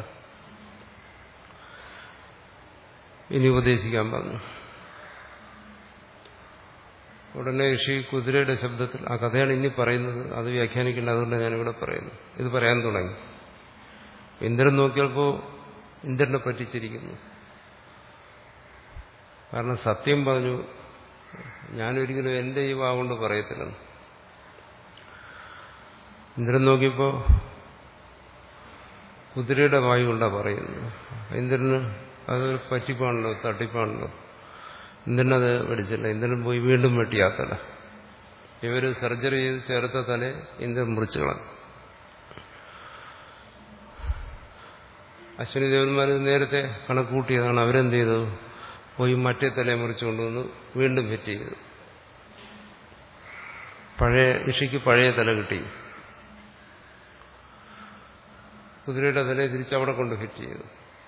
ഇനി ഉപദേശിക്കാൻ പറഞ്ഞു. ഉടനെ ഋഷി കുതിരയുടെ ശബ്ദത്തിൽ, ആ കഥയാണ് ഇനി പറയുന്നത്, അത് വ്യാഖ്യാനിക്കേണ്ട, അതുകൊണ്ട് ഞാനിവിടെ പറയുന്നു. ഇത് പറയാൻ തുടങ്ങി. ഇന്ദ്രൻ നോക്കിയപ്പോൾ ഇന്ദ്രനെ പറ്റിച്ചിരിക്കുന്നു. കാരണം സത്യം പറഞ്ഞു, ഞാനൊരിക്കലും എന്റെ ഈ വാ കൊണ്ട് പറയത്തില്ലെന്ന്. ഇന്ദ്രൻ നോക്കിയപ്പോൾ കുതിരയുടെ വായു കൊണ്ടാണ് പറയുന്നത്. ഇന്ദ്രന് അതൊരു പറ്റിപ്പാണല്ലോ, തട്ടിപ്പാണല്ലോ. ഇന്ദ്രനത് പഠിച്ചില്ല. ഇന്ദ്രൻ പോയി വീണ്ടും വെട്ടിയാ തല. ഇവര് സർജറി ചെയ്ത് ചേർത്ത തല ഇന്ദ്രൻ മുറിച്ചു കളഞ്ഞു. അശ്വിനി ദേവന്മാർ നേരത്തെ കണക്ക് കൂട്ടിയതാണ്. അവരെന്ത് ചെയ്തു? പോയി മറ്റേ തലയെ മുറിച്ചു കൊണ്ടുവന്ന് വീണ്ടും ഫിറ്റ് ചെയ്തു. പഴയ ഋഷിക്ക് പഴയ തല കിട്ടി. കുതിരയുടെ തലയെ തിരിച്ചവിടെ കൊണ്ട് ഫിറ്റ് ചെയ്തു.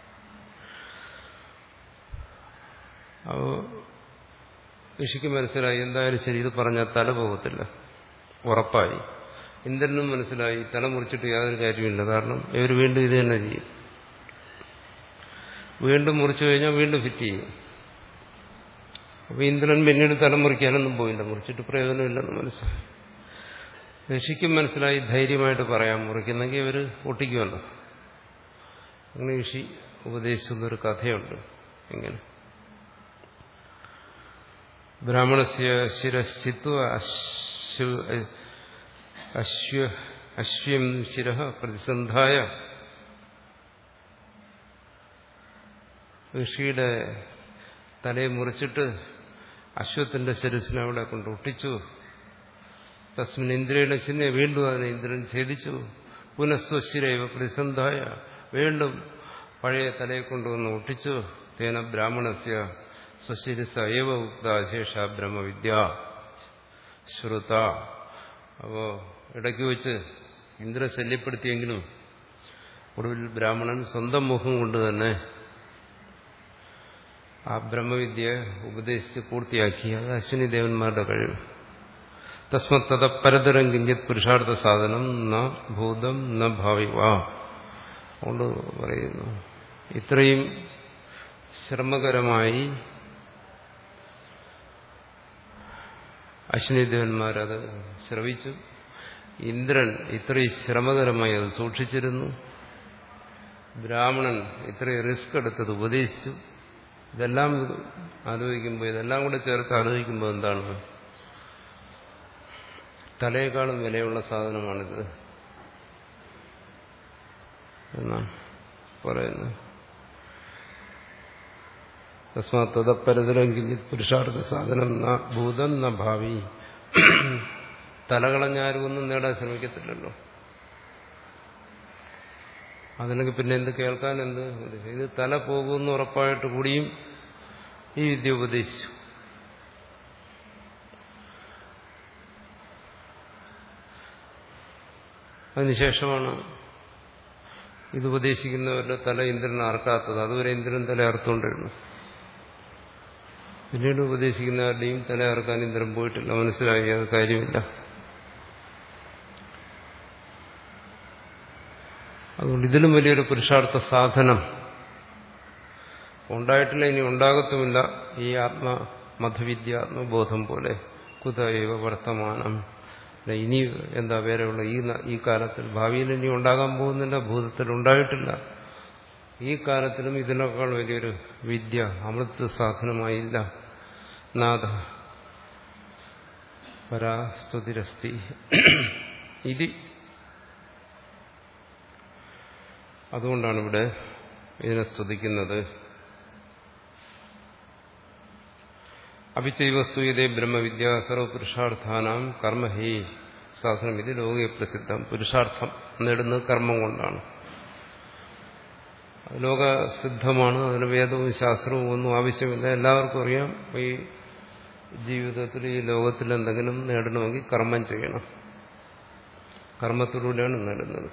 അപ്പോൾ ഋഷിക്ക് മനസ്സിലായി എന്തായാലും ശരി, ഇത് പറഞ്ഞാൽ തല പോകത്തില്ല, ഉറപ്പായി. ഇന്ദ്രനും മനസ്സിലായി തല മുറിച്ചിട്ട് യാതൊരു കാര്യമില്ല, കാരണം ഇവർ വീണ്ടും ഇത് തന്നെ ചെയ്യും. വീണ്ടും മുറിച്ചു കഴിഞ്ഞാൽ വീണ്ടും ഫിറ്റ് ചെയ്യും. അപ്പൊ ഇന്ദ്രൻ പിന്നീട് തല മുറിക്കാനൊന്നും പോയില്ല, മുറിച്ചിട്ട് പ്രയോജനമില്ലെന്ന് മനസ്സിലായി. ഋഷിക്കും മനസ്സിലായി ധൈര്യമായിട്ട് പറയാം, മുറിക്കുന്നെങ്കിൽ ഇവർ ഒട്ടിക്കുമല്ലോ. അങ്ങനെ ഋഷി ഉപദേശിക്കുന്നൊരു കഥയുണ്ട്. എങ്ങനെ ബ്രാഹ്മണസ്യ ശിരശ്ചിത്വ അശ്വം ശിരഃ പ്രതിസന്ധായ, ഋഷിയുടെ തലയെ മുറിച്ചിട്ട് അശ്വത്തിന്റെ ശിരസിനെ അവിടെ കൊണ്ട് ഒട്ടിച്ചു. തസ്മിൻ ഇന്ദ്രയുടെ ചിഹ്നെ, വീണ്ടും അതിനെ ഇന്ദ്രൻ ഛേദിച്ചു. പുനഃസ്വശിരൈവ പ്രതിസന്ധായ, വീണ്ടും പഴയ തലയെ കൊണ്ടുവന്ന് ഒട്ടിച്ചു. തേന ബ്രാഹ്മണസ്യ സ്വശിരസ ഏവ ഉക്ത ശേഷ ബ്രഹ്മവിദ്യ ശ്രുത. അപ്പോ ഇടയ്ക്ക് വെച്ച് ഇന്ദ്ര ശല്യപ്പെടുത്തിയെങ്കിലും ഒടുവിൽ ബ്രാഹ്മണൻ സ്വന്തം മുഖം കൊണ്ട് തന്നെ ആ ബ്രഹ്മവിദ്യ ഉപദേശിച്ച് പൂർത്തിയാക്കി. അത് അശ്വിനി ദേവന്മാരുടെ കഴിവ്. തസ്മത് തത പരതരം കിഞ്ചിത് പുരുഷാർത്ഥ സാധനം ന ഭൂതം ന ഭാവിവ. അതുകൊണ്ട് പറയുന്നു, ഇത്രയും ശ്രമകരമായി അശ്വിനി ദേവന്മാരത് ശ്രവിച്ചു. ഇന്ദ്രൻ ഇത്രയും ശ്രമകരമായി അത് സൂക്ഷിച്ചിരുന്നു. ബ്രാഹ്മണൻ ഇത്രയും റിസ്ക് എടുത്തത് ഉപദേശിച്ചു. ഇതെല്ലാം ആലോചിക്കുമ്പോൾ, ഇതെല്ലാം കൂടെ ചേർത്ത് ആലോചിക്കുമ്പോൾ എന്താണ്, തലയെക്കാളും വിലയുള്ള സാധനമാണിത് എന്നാണ് പറയുന്നത്. തസ്മാത് തദപരതരം കിഞ്ചിത് പുരുഷാർത്ഥ സാധനം ന ഭൂതം ന ഭാവി. തലകളഞ്ഞാരും ഒന്നും നേടാൻ ശ്രമിക്കത്തില്ലല്ലോ. അതിനൊക്കെ പിന്നെ എന്ത് കേൾക്കാൻ, എന്ത് ഇത് തല പോകുമെന്ന് ഉറപ്പായിട്ട് കൂടിയും ഈ വിദ്യ ഉപദേശിച്ചു. അതിനുശേഷമാണ് ഇത് ഉപദേശിക്കുന്നവരുടെ തല ഇന്ദ്രൻ അറക്കാത്തത്. അതുവരെ ഇന്ദ്രൻ തല അറുത്തുകൊണ്ടിരുന്നു. പിന്നീട് ഉപദേശിക്കുന്നവരുടെയും തല അറക്കാൻ ഇന്ദ്രൻ പോയിട്ടില്ല. മനസ്സിലായി അത് കാര്യമില്ല. അതുകൊണ്ട് ഇതിലും വലിയൊരു പുരുഷാർത്ഥ സാധനം ഉണ്ടായിട്ടില്ല, ഇനി ഉണ്ടാകത്തുമില്ല. ഈ ആത്മമധുവിദ്യ, ആത്മബോധം പോലെ കുതൈവ വർത്തമാനം. ഇനി എന്താ വേറെയുള്ള ഈ ഈ കാലത്തിൽ, ഭാവിയിൽ ഇനി ഉണ്ടാകാൻ പോകുന്നില്ല, ഭൂതത്തിൽ ഉണ്ടായിട്ടില്ല. ഈ കാലത്തിലും ഇതിനേക്കാൾ വലിയൊരു വിദ്യ അമൃത സാധനമായില്ല. നാഥ പരാസ്തുതിരസ്തി ഇത്. അതുകൊണ്ടാണ് ഇവിടെ ഇതിനെ സ്തുതിക്കുന്നത്. അഭിചൈവസ്തുയതേ ബ്രഹ്മവിദ്യ സർവപുരുഷാർത്ഥാനാം കർമ്മഹി സാധനം. ഇത് ലോകേ പ്രസിദ്ധം. പുരുഷാർത്ഥം നേടുന്നത് കർമ്മം കൊണ്ടാണ്. ലോകസിദ്ധമാണ്. അതിന് വേദവും ശാസ്ത്രവും ഒന്നും ആവശ്യമില്ല. എല്ലാവർക്കും അറിയാം, ഈ ജീവിതത്തിൽ, ഈ ലോകത്തിൽ എന്തെങ്കിലും നേടണമെങ്കിൽ കർമ്മം ചെയ്യണം. കർമ്മത്തിലൂടെയാണ് നേടുന്നത്.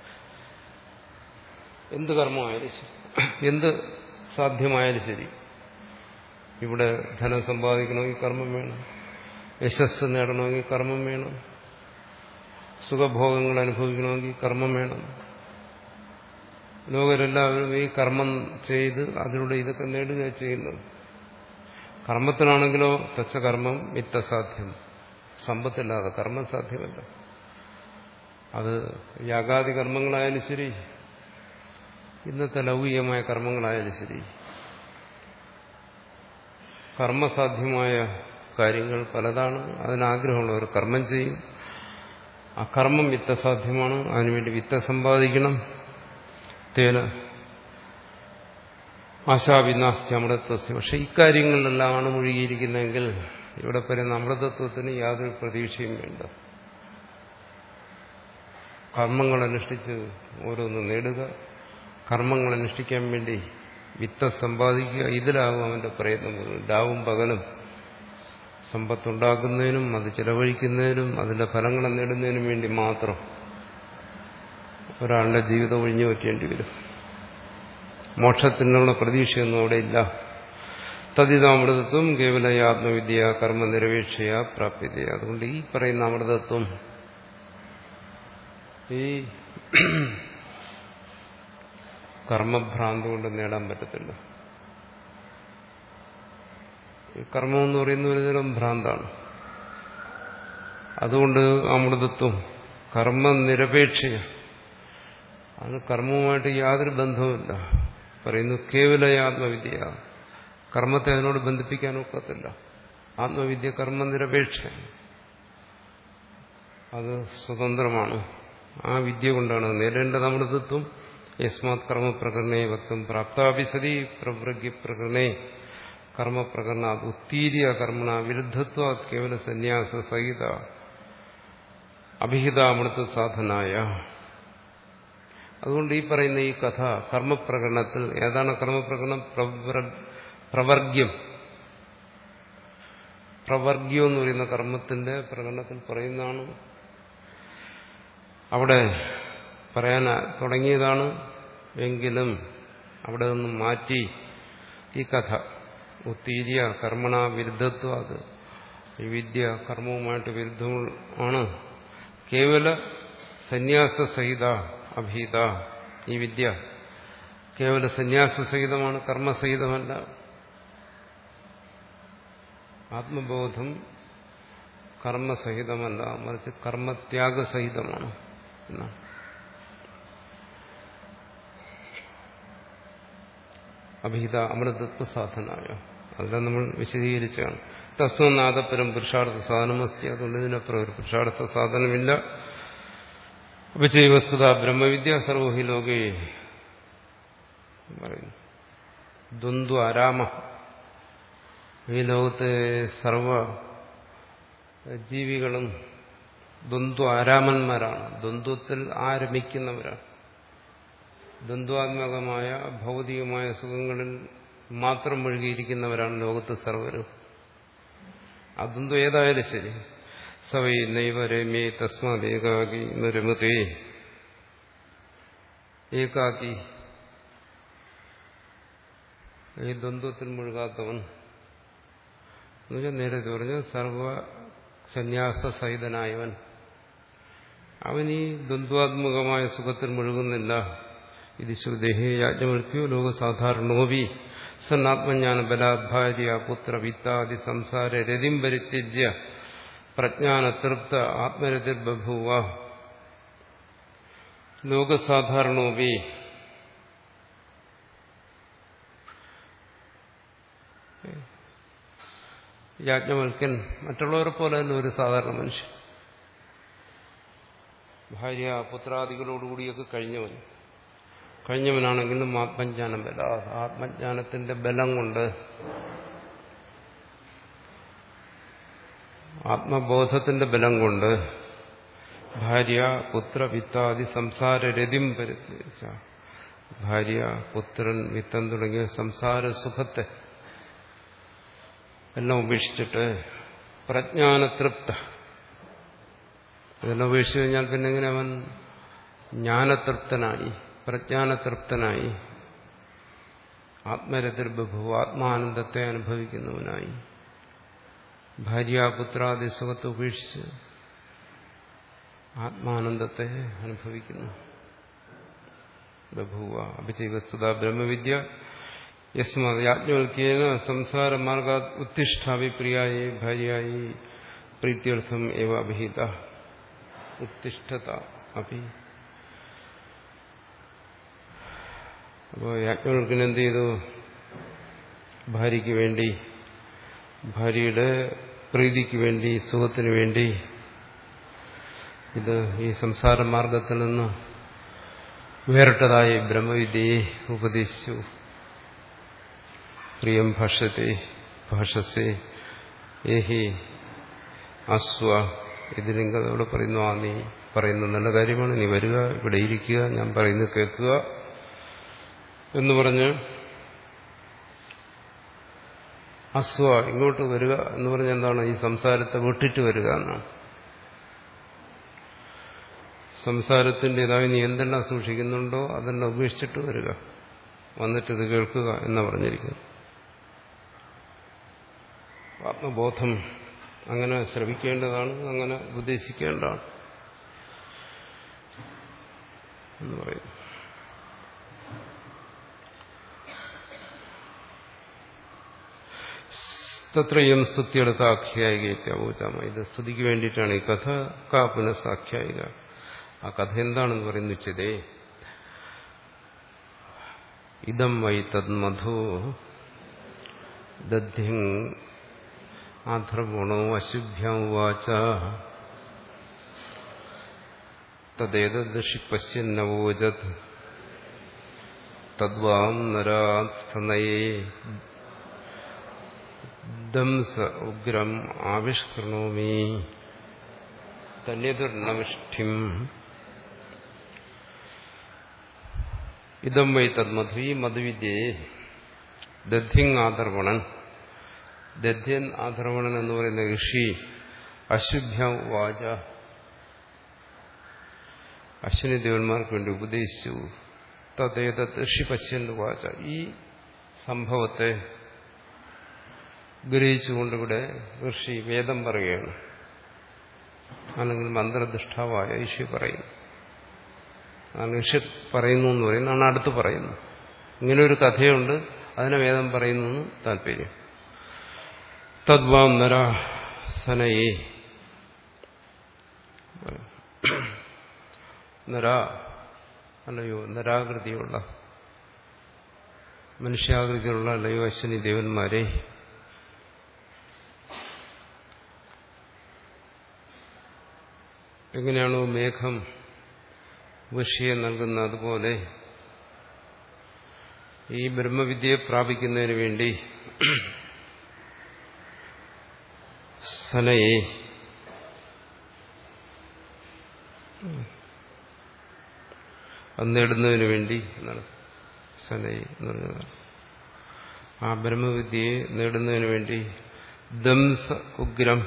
എന്ത് കർമ്മമായാലും ശരി, എന്ത് സാധ്യമായാലും ശരി. ഇവിടെ ധനം സമ്പാദിക്കണമെങ്കിൽ കർമ്മം വേണം, യശസ് നേടണമെങ്കിൽ കർമ്മം വേണം, സുഖഭോഗങ്ങൾ അനുഭവിക്കണമെങ്കിൽ കർമ്മം വേണം. ലോകരെല്ലാവരും ഈ കർമ്മം ചെയ്ത് അതിലൂടെ ഇതൊക്കെ നേടുക ചെയ്യുന്നത്. കർമ്മത്തിനാണെങ്കിലോ തച്ച കർമ്മം മിത്തസാധ്യം. സമ്പത്തില്ലാതെ കർമ്മം സാധ്യമല്ല. അത് യാഗാദി കർമ്മങ്ങളായാലും ശരി, ഇന്നത്തെ ലൗകികമായ കർമ്മങ്ങളായാലും ശരി, കർമ്മസാധ്യമായ കാര്യങ്ങൾ പലതാണ്. അതിനാഗ്രഹമുള്ളവർ കർമ്മം ചെയ്യും. ആ കർമ്മം വിത്തസാധ്യമാണ്. അതിനുവേണ്ടി വിത്ത സമ്പാദിക്കണം. തേന ആശാവിനാസ്തി അമൃതത്വസ്യ. പക്ഷെ ഇക്കാര്യങ്ങളിലെല്ലാമാണ് മുഴുകിയിരിക്കുന്നതെങ്കിൽ ഇവിടെ പറയുന്ന അമൃതത്വത്തിന് യാതൊരു പ്രതീക്ഷയും വേണ്ട. കർമ്മങ്ങൾ അനുഷ്ഠിച്ച് ഓരോന്ന് നേടുക, കർമ്മങ്ങൾ അനുഷ്ഠിക്കാൻ വേണ്ടി വിത്തം സമ്പാദിക്കുക, ഇതിലാകും അവന്റെ പ്രയത്നം മുഴുവൻ. രാവും പകലും സമ്പത്തുണ്ടാക്കുന്നതിനും അത് ചെലവഴിക്കുന്നതിനും അതിന്റെ ഫലങ്ങളെ നേടുന്നതിനും വേണ്ടി മാത്രം ഒരാളുടെ ജീവിതം ഒഴിഞ്ഞു വയ്ക്കേണ്ടി വരും. മോക്ഷത്തിനുള്ള പ്രതീക്ഷയൊന്നും അവിടെ ഇല്ല. തദിതാമൃതത്വം കേവല ആത്മവിദ്യ കർമ്മനിരപേക്ഷയ പ്രാപ്യത. അതുകൊണ്ട് ഈ പറയുന്ന അമൃതത്വം ഈ കർമ്മഭ്രാന്തി കൊണ്ട് നേടാൻ പറ്റത്തില്ല. ഈ കർമ്മം എന്ന് പറയുന്ന ഒരുതരം ഭ്രാന്താണ്. അതുകൊണ്ട് അമൃതത്വം കർമ്മനിരപേക്ഷയ, അതിന് കർമ്മവുമായിട്ട് യാതൊരു ബന്ധവുമില്ല. പറയുന്നു കേവല ആത്മവിദ്യ, കർമ്മത്തെ അതിനോട് ബന്ധിപ്പിക്കാൻ ഒക്കത്തില്ല. ആത്മവിദ്യ കർമ്മനിരപേക്ഷ, അത് സ്വതന്ത്രമാണ്. ആ വിദ്യ കൊണ്ടാണ് നേടേണ്ടത് അമൃതത്വം. യസ്മാത് കർമ്മപ്രകരണേ വക്തും പ്രാപ്താപി സതി പ്രവൃഗ്യപ്രകരണേ കർമ്മപ്രകരണ ഉത്തീര്യ കർമ്മണ വിരുദ്ധത്വ കേവല സന്യാസ സഹിത അഭിഹിത അമൃത സാധനായ. അതുകൊണ്ട് ഈ പറയുന്ന ഈ കഥ കർമ്മപ്രകരണത്തിൽ ഏതാണ് കർമ്മപ്രകരണം? പ്രവർഗ്യം. പ്രവർഗ്യം എന്ന് പറയുന്ന കർമ്മത്തിന്റെ പ്രകടനത്തിൽ പറയുന്നതാണ്. അവിടെ പറയാൻ തുടങ്ങിയതാണ്. എങ്കിലും അവിടെ നിന്നും മാറ്റി ഈ കഥ ഉത്തീര്യ കർമ്മണ വിരുദ്ധത്വം, അത് ഈ വിദ്യ കർമ്മവുമായിട്ട് വിരുദ്ധമാണ്. കേവല സന്യാസ സഹിത അഭീത, ഈ വിദ്യ കേവല സന്യാസ സഹിതമാണ്, കർമ്മസഹിതമല്ല. ആത്മബോധം കർമ്മസഹിതമല്ല, മറിച്ച് കർമ്മത്യാഗസഹിതമാണ് എന്നാണ്. അഭിഹിത അമൃതത്വ സാധനായ, അതെല്ലാം നമ്മൾ വിശദീകരിച്ചാണ്. തസ്മനാഥപരം പുരുഷാർത്ഥ സാധനമസ്തി, അതുകൊണ്ട് ഇതിനപ്പുറം ഒരു പുരുഷാർത്ഥ സാധനമില്ല. അപചയ വസ്തുത ബ്രഹ്മവിദ്യ സർവഹി ലോകേ പറയുന്നു. ദ്വന്ദ്വ ആരാമ, ഈ ലോകത്തെ സർവ ജീവികളും ദ്വന്ദ്വ ആരാമന്മാരാണ്, ദ്വന്ദ്വത്തിൽ ആരമിക്കുന്നവരാണ്. ദ്വന്ദ്വാത്മകമായ ഭൗതികമായ സുഖങ്ങളിൽ മാത്രം മുഴുകിയിരിക്കുന്നവരാണ് ലോകത്ത് സർവരും. ആ ദ്വന്ദ്വം ഏതായാലും ശരി. സവൈ നൈവ രമ്യേ തസ്മാത് ഏകാകി നരമതേ, ഏകാകി ഈ ദ്വന്ദ്വത്തിൽ മുഴുകാത്തവൻ എന്നുവെച്ചാൽ നേരത്തെ പറഞ്ഞ സർവ സന്യാസ സഹിതനായവൻ, അവൻ ഈ ദ്വന്ദ്വാത്മകമായ സുഖത്തിൽ മുഴുകുന്നില്ല. ഇത് ശ്രുതേഹേ യാജ്ഞവൽക്യോ ലോകസാധാരണോപി സന്നാത്മജ്ഞാന ബലാത് ഭാര്യ പുത്ര വിത്താദി സംസാര രതിം പരിത്യജ്യ പ്രജ്ഞാനതൃപ്ത ആത്മരതിർബഭൂവ ലോകസാധാരണോപി. യാജ്ഞവൽക്കൻ മറ്റുള്ളവരെ പോലെ തന്നെ ഒരു സാധാരണ മനുഷ്യൻ, ഭാര്യ പുത്രാദികളോടുകൂടിയൊക്കെ കഴിഞ്ഞവൻ കഴിഞ്ഞവനാണെങ്കിലും ആത്മജ്ഞാനം ബല, ആത്മജ്ഞാനത്തിന്റെ ബലം കൊണ്ട്, ആത്മബോധത്തിന്റെ ബലം കൊണ്ട് ഭാര്യ പുത്ര വിത്താദി സംസാര രതിം പരിത്യജ, ഭാര്യ പുത്രൻ വിത്തം തുടങ്ങിയ സംസാര സുഖത്തെ എല്ലാം ഉപേക്ഷിച്ചിട്ട് പ്രജ്ഞാനതൃപ്ത, ഇതെല്ലാം ഉപേക്ഷിച്ചു കഴിഞ്ഞാൽ പിന്നെ എങ്ങനെ അവൻ ജ്ഞാനതൃപ്തനായി, പ്രജ്ഞാനതൃപ്തനായി, ആത്മരതിർബഭു ആത്മാനന്ദത്തെ അനുഭവിക്കുന്നവനായി, ഭാര്യാപുത്രാദി സുഖത്തെ ഉപേക്ഷിച്ച് ആത്മാനന്ദത്തെ അനുഭവിക്കുന്നു. ബഭൂവ അഭിചയ വസ്തുത ബ്രഹ്മവിദ്യ യസ്മാത് യാജ്ഞവൽക്യേന സംസാരമാർഗാ ഉത്തിഷ്ഠാവി പ്രിയായി ഭാര്യായി പ്രീത്യർത്ഥം ഏവ അഭിഹിത ഉത്തിഷ്ഠത അഭി. അപ്പോൾ യാജ്ഞവൽക്കൻ എന്ത് ചെയ്തു? ഭാര്യയ്ക്ക് വേണ്ടി, ഭാര്യയുടെ പ്രീതിക്ക് വേണ്ടി, സുഖത്തിന് വേണ്ടി ഇത് ഈ സംസാരമാർഗത്തിൽ നിന്ന് വേറിട്ടതായി ബ്രഹ്മവിദ്യയെ ഉപദേശിച്ചു. പ്രിയം ഭാഷ്യത്തെ ഭാഷസേ ഏഹി അസ്വ, ഇതിലിംഗതോട് പറയുന്നു, ആ നീ പറയുന്ന നല്ല കാര്യമാണ്, നീ വരിക, ഇവിടെ ഇരിക്കുക, ഞാൻ പറയുന്നത് കേൾക്കുക. എന്ന് പറഞ്ഞ് അസ്വ ഇങ്ങോട്ട് വരിക എന്ന് പറഞ്ഞാൽ എന്താണ്? ഈ സംസാരത്തെ വിട്ടിട്ട് വരിക എന്നാണ്. സംസാരത്തിൻ്റെതായി നീ എന്തെല്ലാം സൂക്ഷിക്കുന്നുണ്ടോ അതെല്ലാം ഉപേക്ഷിച്ചിട്ട് വരിക, വന്നിട്ടിത് കേൾക്കുക എന്ന് പറഞ്ഞിരിക്കുന്നു. ആത്മബോധം അങ്ങനെ ശ്രവിക്കേണ്ടതാണ്, അങ്ങനെ ഉപദേശിക്കേണ്ടതാണ് എന്ന് പറയുന്നു. തത്രയും സ്തുതിയെടുത്ത ആഖ്യായികയ്ക്കാവൂച്ചാമ. ഇത് സ്തുതിക്ക് വേണ്ടിയിട്ടാണ് ഈ കഥ. കാ പുനഃസാഖ്യായിക. ആ കഥ എന്താണെന്ന് പറയുന്നു. ഉച്ചതേ ഇതം വൈ തന്മധു ദധ്യം ആധർവണോ അശുഭ്യം വാച തദ്ദേതദൃശി പശ്യന്നവോചത് തദ്വാം നരാത്ഥനയേ ദംസ ഉഗ്രം ആവിഷ്കൃണോമി തന്യതുർനവിഷ്ഠിം. ഇതം വൈ തന്മധു. ഈ മധുവിദ്യയെ ദധ്യങ് ആധർവണൻ, ദധ്യൻ ആധർവണൻ എന്ന് പറയുന്ന ഋഷി അശുഭ്യം വാച അശ്വിനി ദേവന്മാർക്ക് വേണ്ടി ഉപദേശിച്ചു. തദ്ദേതത് ഋഷി പശ്യൻ വാച. ഈ സംഭവത്തെ ഗ്രഹിച്ചുകൊണ്ടിവിടെ ഋഷി വേദം പറയുകയാണ്, അല്ലെങ്കിൽ മന്ത്രദുഷ്ടാവായ ഋഷി പറയുന്നു. ഋഷി പറയുന്നു എന്ന് പറയുന്നതാണ് അടുത്ത് പറയുന്നു. ഇങ്ങനെ ഒരു കഥയുണ്ട്, അതിനെ വേദം പറയുന്നു എന്ന് താല്പര്യം. തദ്വാം നരാസനയെ. നരാ അല്ലയോ നരാകൃതിയുള്ള, മനുഷ്യാകൃതിയുള്ള അല്ലയോ അശ്വിനി ദേവന്മാരെ, എങ്ങനെയാണോ മേഘം വൃഷിയെ നൽകുന്ന അതുപോലെ ഈ ബ്രഹ്മവിദ്യയെ പ്രാപിക്കുന്നതിന് വേണ്ടി സനയെ അത് നേടുന്നതിന് വേണ്ടി എന്നാണ് സനയെ എന്ന് പറഞ്ഞതാണ്. ആ ബ്രഹ്മവിദ്യയെ നേടുന്നതിന് വേണ്ടി ദംസ ഉഗ്രം,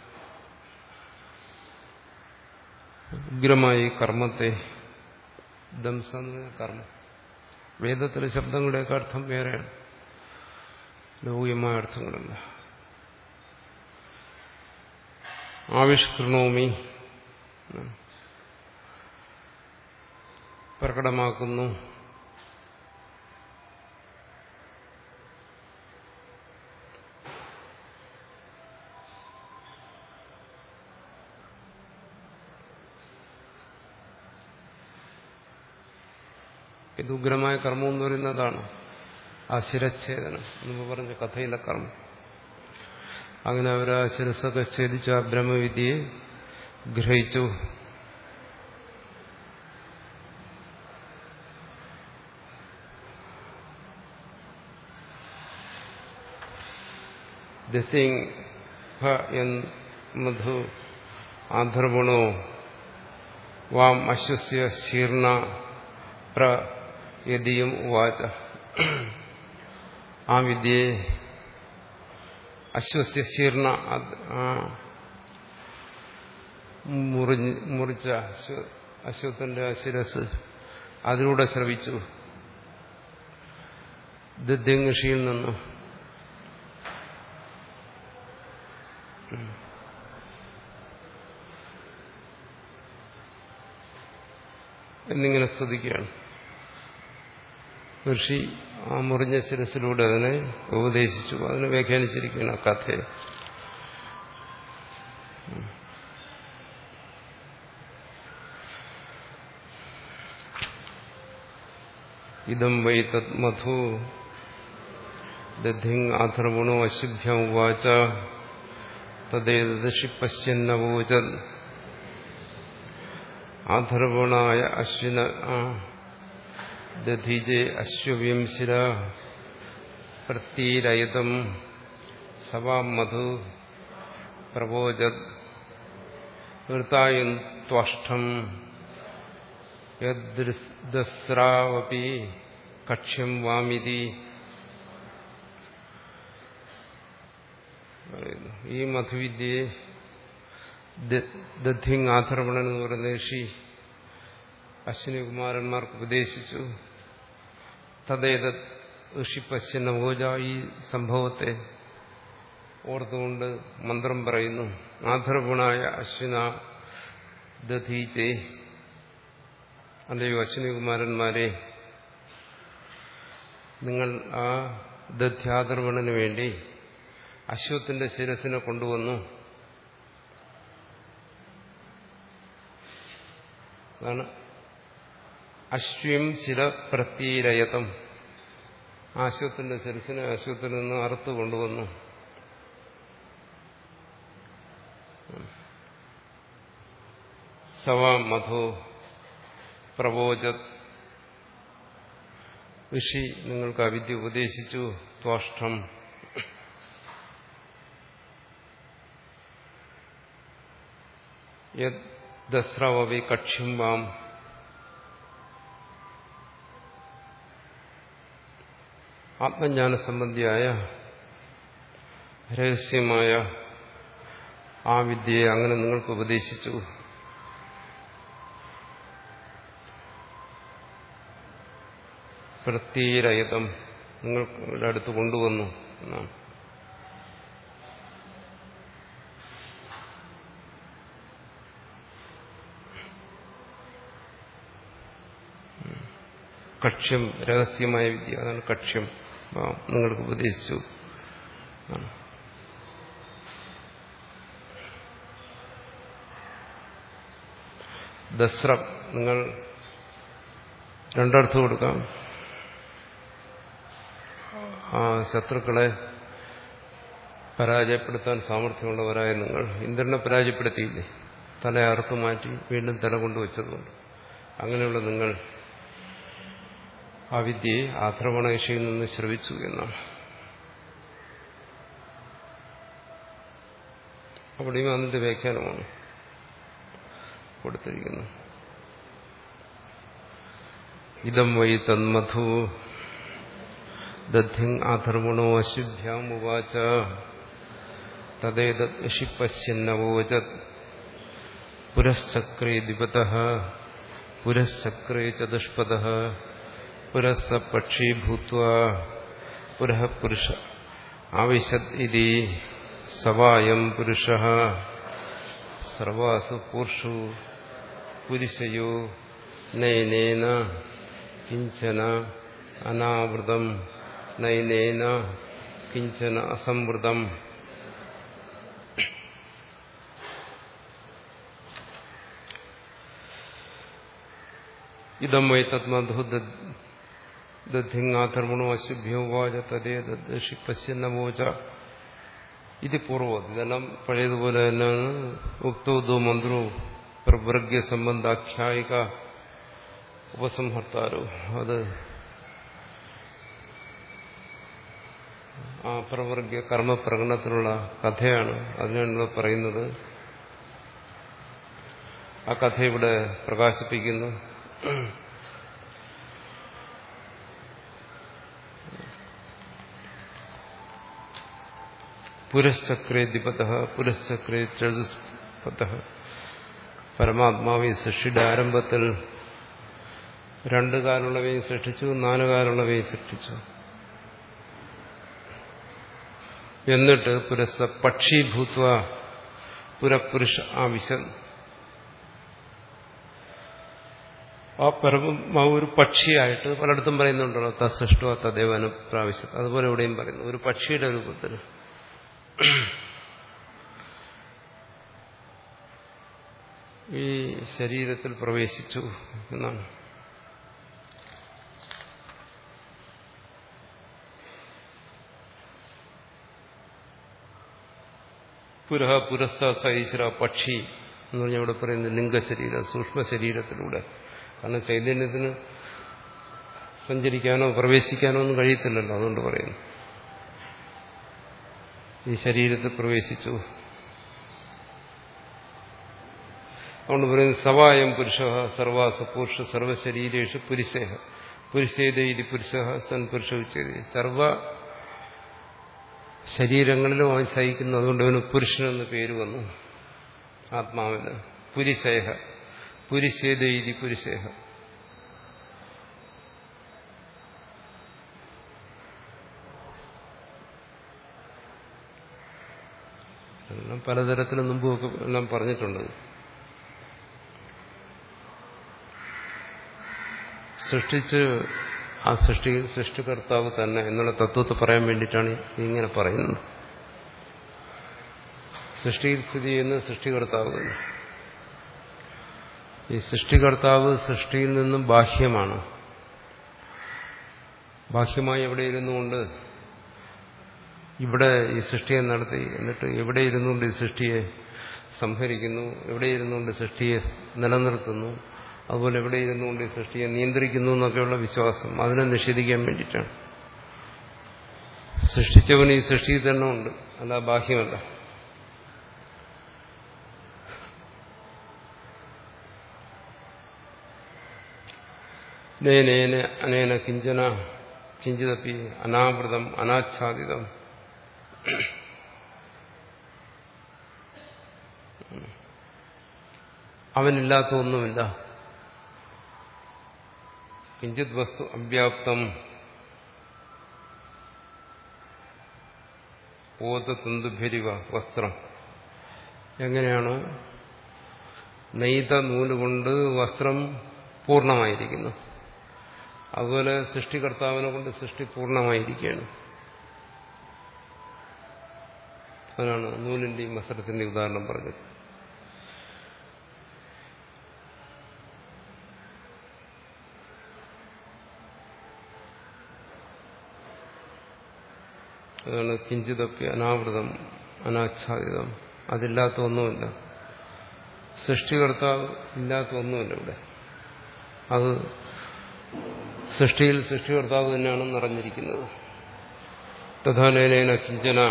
ഉഗ്രമായി കർമ്മത്തെ, ദംസ എന്ന് പറഞ്ഞ കർമ്മം. വേദത്തിലെ ശബ്ദങ്ങളുടെയൊക്കെ അർത്ഥം വേറെയാണ്, ലൗകികമായ അർത്ഥങ്ങളല്ല. ആവിഷ്കൃണോമി പ്രകടമാക്കുന്നു. ഇത് ഉഗ്രമായ കർമ്മം എന്ന് പറയുന്നതാണ് ആ ശിരച്ഛേദനം എന്ന് പറഞ്ഞ കഥയിലെ കർമ്മം. അങ്ങനെ അവർ ആ ശിരസ്സൊക്കെ ഛേദിച്ച് ആ ബ്രഹ്മവിദ്യയെ ഗ്രഹിച്ചു. മധു ആധർവണോ വാം അശ്വസ്യ ശീർണ പ്രയതിയും ഉവാച. ആ വിദ്യയെ അശ്വസ്യ ശീർണ മുറിച്ച അശ്വത്തിന്റെ ശിരസ് അതിലൂടെ ശ്രവിച്ചു. ദധ്യങഷിയിൽ നിന്ന് എന്നിങ്ങനെ സ്തുതിക്കുകയാണ്. ഋഷി ആ മുറിഞ്ഞ ശിരസിലൂടെ അതിനെ ഉപദേശിച്ചു. അതിനെ വ്യാഖ്യാനിച്ചിരിക്കുകയാണ് ആ കഥയെ. ഇതം വൈ തത് മധു ദധിങ് ആധർവണോ അശുഭ്യം ഉവാച തദ്ദേതദൃശി പശ്യന്നവോചത്. ആധർവണായ അശ്വിന ദധീജേ അശ്വവ്യംശിര പ്രതീരയതം സവാം മധു പ്രവോചത് വൃത്തായം ത്വഷ്ടം യദ്ദസ്രാവപി കക്ഷ്യം വാമിതി പറയുന്നു. ഈ മധുവിദ്യയെ ദധിങ് ആഥർവണൻ എന്ന് പറയുന്ന ഋഷി അശ്വിനികുമാരന്മാർക്ക് ഉപദേശിച്ചു. തദ്ദേതത് ഋഷി പശ്യന്ന ഭോജ, ഈ സംഭവത്തെ ഓർത്തുകൊണ്ട് മന്ത്രം പറയുന്നു. ആഥർവണായ അശ്വിന ദധീചേ, അല്ലയോ അശ്വിനികുമാരന്മാരെ, നിങ്ങൾ ആ ദധ്യാഥർവണന് വേണ്ടി അശ്വത്തിന്റെ ശിരസിനെ കൊണ്ടുവന്നു. അതാണ് അശ്വം ശിര പ്രത്യരയതം. അശ്വത്തിന്റെ ശിരസിനെ അശ്വത്തിൽ നിന്ന് അറുത്ത് കൊണ്ടുവന്നു. സവാ മധോ പ്രവോചത്, ഋഷി നിങ്ങൾക്ക് അവിദ്യ ഉപദേശിച്ചു. ത്വാഷ്ടം, യദ്സ്രവവി കക്ഷ്യം വാം, ആത്മജ്ഞാന സംബന്ധിയായ രഹസ്യമായ ആ വിദ്യയെ അങ്ങനെ നിങ്ങൾക്ക് ഉപദേശിച്ചു. പ്രത്യരയതം, നിങ്ങളുടെ അടുത്ത് കൊണ്ടുവന്നു എന്നാണ്. കക്ഷ്യം രഹസ്യമായ വിദ്യ, അതാണ് കക്ഷ്യം നിങ്ങൾക്ക് ഉപദേശിച്ചു. ദസ്രം, നിങ്ങൾ രണ്ടർത്ഥം കൊടുക്കാം. ആ ശത്രുക്കളെ പരാജയപ്പെടുത്താൻ സാമർഥ്യമുള്ളവരായ നിങ്ങൾ ഇന്ദ്രനെ പരാജയപ്പെടുത്തിയില്ലേ, തല അറുത്തു മാറ്റി വീണ്ടും തല കൊണ്ടുവച്ചതുകൊണ്ട്. അങ്ങനെയുള്ള നിങ്ങൾ ആ വിദ്യയെ ആഥർവണേഷയിൽ നിന്ന് ശ്രവിച്ചു എന്നാണ്. അവിടെയും അതിന്റെ വ്യാഖ്യാനമാണ് കൊടുത്തിരിക്കുന്നത്. ഇതം വൈ തന്മധു ദധിങ് ആഥർവണോ അശുദ്ധ്യാം ഉവാച തദേതത് ഋഷി പശ്യന്നവോചത് പുരശ്ചക്രേ ദ്വിപതഃ പുരശ്ചക്രേ ചതുഷ്പദഃ പുരസ്സ പക്ഷീ ഭൂത്വാ പുരഃ പുരുഷ ആവിശത് ഇതി സവായം പുരുഷഃ സർവാസു പൂർഷു പുരുഷയോ നൈനേന കിഞ്ചന അനാവൃതം നൈനേന കിഞ്ചന അസംവൃതം. ഇതം വൈ തത്മധു ദധിങ്ങാധർമ്മണോ അശുഭ്യോ വാച തദ്ദേതദ്ഷി പശ്യന്നവോച. ഇത് പൂർവ്വം, ഇതെല്ലാം പഴയതുപോലെ തന്നെയാണ്. ഉക്തോ മന്ത്രോ പ്രവർഗ്യ സംബന്ധാഖ്യായിക ഉപസംഹർത്താരോ, അത് ആ പ്രവർഗ്യ കർമ്മപ്രകടനത്തിലുള്ള കഥയാണ്. അതിനാണ് പറയുന്നത്. ആ കഥ ഇവിടെ പ്രകാശിപ്പിക്കുന്നു. പുരശ്ചക്രേ ദ്വിപതഃ പുരശ്ചക്രേ ചതുഷ്പദഃ. പരമാത്മാവ് സൃഷ്ടിയുടെ ആരംഭത്തിൽ രണ്ടു കാലുള്ളവയും സൃഷ്ടിച്ചു, നാലു കാലുള്ളവയും സൃഷ്ടിച്ചു. എന്നിട്ട് പുരസ്സ പക്ഷീഭൂത്വ പുരപുരുഷ ആവിശൻ. ആ പരമാത്മാവ് ഒരു പക്ഷിയായിട്ട് പലയിടത്തും പറയുന്നുണ്ടല്ലോ, തസൃഷ്ടോ തദേവ അനുപ്രാവശ്യം. അതുപോലെ ഇവിടെയും പറയുന്നു, ഒരു പക്ഷിയുടെ രൂപത്തിൽ ഈ ശരീരത്തിൽ പ്രവേശിച്ചു എന്നാണ്. പുരഹ പുരസ്ഥ സൈശ്വര പക്ഷി എന്ന് പറഞ്ഞാൽ ഇവിടെ പറയുന്നത് ലിംഗശരീരം, സൂക്ഷ്മ ശരീരത്തിലൂടെ. കാരണം ചൈതന്യത്തിന് സഞ്ചരിക്കാനോ പ്രവേശിക്കാനോ ഒന്നും കഴിയത്തില്ലല്ലോ, അതുകൊണ്ട് പറയുന്നു ഈ ശരീരത്തിൽ പ്രവേശിച്ചു. അതുകൊണ്ട് പറയുന്നത് സവായം പുരുഷ സർവാസ പുരുഷ സർവശരീരേഷു പുരുഷേഹ. പുരുഷേത ഇതി പുരുഷ സൻ പുരുഷ ഉച്ചതി. സർവ ശരീരങ്ങളിലും അവൻ ശയിക്കുന്നു. അതുകൊണ്ട് അവന് പുരുഷനെന്ന് പേര് വന്നു. ആത്മാവിന് പുരിശേഹ പുരുഷേത ഇതി പുരുഷേഹ. എല്ലാം പലതരത്തിലും മുമ്പൊക്കെ എല്ലാം പറഞ്ഞിട്ടുണ്ട്. സൃഷ്ടിച്ച് ആ സൃഷ്ടിയിൽ സൃഷ്ടികർത്താവ് തന്നെ എന്നുള്ള തത്വത്തെ പറയാൻ വേണ്ടിയിട്ടാണ് ഇങ്ങനെ പറയുന്നത്. സൃഷ്ടിയിൽ സ്ഥിതി ചെയ്യുന്ന സൃഷ്ടികർത്താവ് തന്നെ. ഈ സൃഷ്ടികർത്താവ് സൃഷ്ടിയിൽ നിന്നും ബാഹ്യമാണ്. ബാഹ്യമായി എവിടെ ഇരുന്നുകൊണ്ട് ഇവിടെ ഈ സൃഷ്ടിയെ നടത്തി, എന്നിട്ട് എവിടെ ഇരുന്നുകൊണ്ട് ഈ സൃഷ്ടിയെ സംഹരിക്കുന്നു, എവിടെ ഇരുന്നുകൊണ്ട് സൃഷ്ടിയെ നിലനിർത്തുന്നു, അതുപോലെ എവിടെ ഇരുന്നുകൊണ്ട് ഈ സൃഷ്ടിയെ നിയന്ത്രിക്കുന്നു എന്നൊക്കെയുള്ള വിശ്വാസം അതിനെ നിഷേധിക്കാൻ വേണ്ടിയിട്ടാണ്. സൃഷ്ടിച്ചവന് ഈ സൃഷ്ടിയിൽ തന്നെ ഉണ്ട്, അല്ല ബാഹ്യമല്ല. നേനേന അനേന കിഞ്ചന കിഞ്ചിതപ്പി അനാവൃതം അനാച്ഛാദിതം. അവനില്ലാത്ത ഒന്നുമില്ല. കിഞ്ചിത് വസ്തു അവ്യാപ്തം ഓതതന്തുഭരിവ വസ്ത്രം. എങ്ങനെയാണോ നെയ്ത നൂലുകൊണ്ട് വസ്ത്രം പൂർണ്ണമായിരിക്കുന്നു, അതുപോലെ സൃഷ്ടികർത്താവിനെ കൊണ്ട് സൃഷ്ടി പൂർണ്ണമായിരിക്കുകയാണ്. അതിനാണ് നൂലിന്റെയും വസ്ത്രത്തിന്റെയും ഉദാഹരണം പറഞ്ഞത്. അതാണ് കിഞ്ചിതൊക്കെ അനാവൃതം അനാച്ഛാദിതം. അതില്ലാത്ത ഒന്നുമില്ല. സൃഷ്ടികർത്താവ് ഇല്ലാത്ത ഒന്നുമില്ല ഇവിടെ. അത് സൃഷ്ടിയിൽ സൃഷ്ടികർത്താവ് തന്നെയാണ് നിറഞ്ഞിരിക്കുന്നത്. തഥാനേന കിഞ്ചന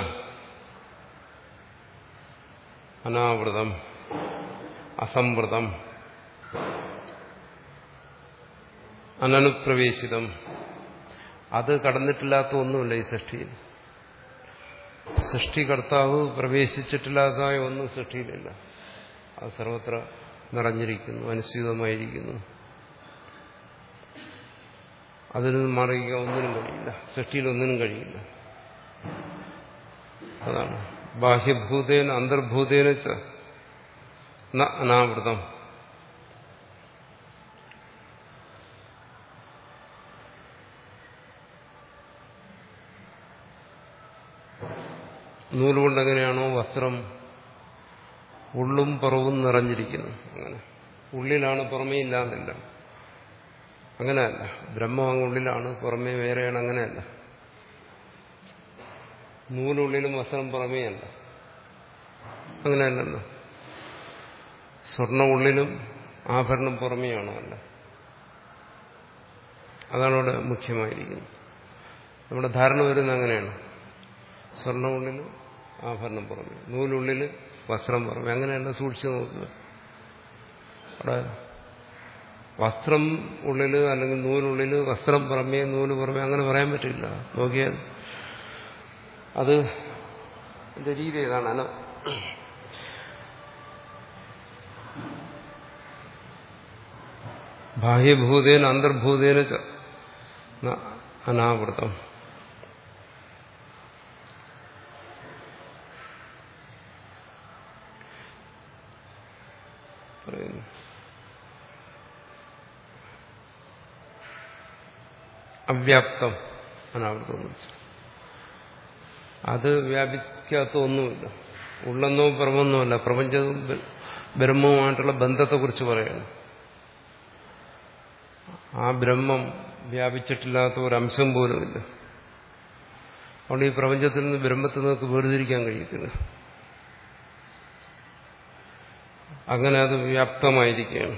അനാവൃതം അസംവൃതം അനനുപ്രവേശിതം. അത് കടന്നിട്ടില്ലാത്ത ഒന്നുമില്ല ഈ സൃഷ്ടിയിൽ. സൃഷ്ടികർത്താവ് പ്രവേശിച്ചിട്ടില്ലാത്തതായ ഒന്നും സൃഷ്ടിയിലില്ല. അത് സർവത്ര നിറഞ്ഞിരിക്കുന്നു, അനുസ്യൂതമായിരിക്കുന്നു. അതിൽ നിന്ന് മാറിയ ഒന്നിനും കഴിയില്ല, സൃഷ്ടിയിൽ ഒന്നിനും കഴിയില്ല. അതാണ് ബാഹ്യഭൂതേന അന്തർഭൂതേന ച ന അനാവൃതം. നൂലുകൊണ്ട് എങ്ങനെയാണോ വസ്ത്രം ഉള്ളും പുറവും നിറഞ്ഞിരിക്കുന്നു, അങ്ങനെ ഉള്ളിലാണ് പുറമേ ഇല്ലാന്നില്ല. അങ്ങനെയല്ല. ബ്രഹ്മം അങ്ങ് ഉള്ളിലാണ്, പുറമേ വേറെയാണ്, അങ്ങനെയല്ല. നൂലുള്ളിലും വസ്ത്രം പുറമേ അല്ല, അങ്ങനെയല്ലല്ലോ. സ്വർണ്ണ ഉള്ളിലും ആഭരണം പുറമേയാണോ? അല്ല. അതാണ് അവിടെ മുഖ്യമായിരിക്കുന്നത്. നമ്മുടെ ധാരണ വരുന്നത് അങ്ങനെയാണ്. സ്വർണ്ണ ഉള്ളിൽ ആഭരണം പുറമേ, നൂലുള്ളിൽ വസ്ത്രം പുറമേ, അങ്ങനെയല്ല. സൂക്ഷിച്ചു നോക്കുക. അവിടെ വസ്ത്രം ഉള്ളില് അല്ലെങ്കിൽ നൂലുള്ളില് വസ്ത്രം പുറമേ നൂല് പുറമേ അങ്ങനെ പറയാൻ പറ്റില്ല. നോക്കിയാൽ അത് എന്റെ രീതി ഏതാണ്? ബാഹ്യഭൂതേന അന്തർഭൂതേന അനാവൃതം. പറയുന്നു അവ്യാപ്തം അനാവൃതം. അത് വ്യാപിക്കാത്ത ഒന്നുമില്ല. ഉള്ളെന്നോ പുറമെന്നോ അല്ല. പ്രപഞ്ചവും ബ്രഹ്മവുമായിട്ടുള്ള ബന്ധത്തെക്കുറിച്ച് പറയണം. ആ ബ്രഹ്മം വ്യാപിച്ചിട്ടില്ലാത്ത ഒരംശം പോലുമില്ല. അതുകൊണ്ട് ഈ പ്രപഞ്ചത്തിൽ നിന്ന് ബ്രഹ്മത്തിൽ നിന്നൊക്കെ വേർതിരിക്കാൻ കഴിയത്തില്ല. അങ്ങനെ അത് വ്യാപ്തമായിരിക്കുകയാണ്.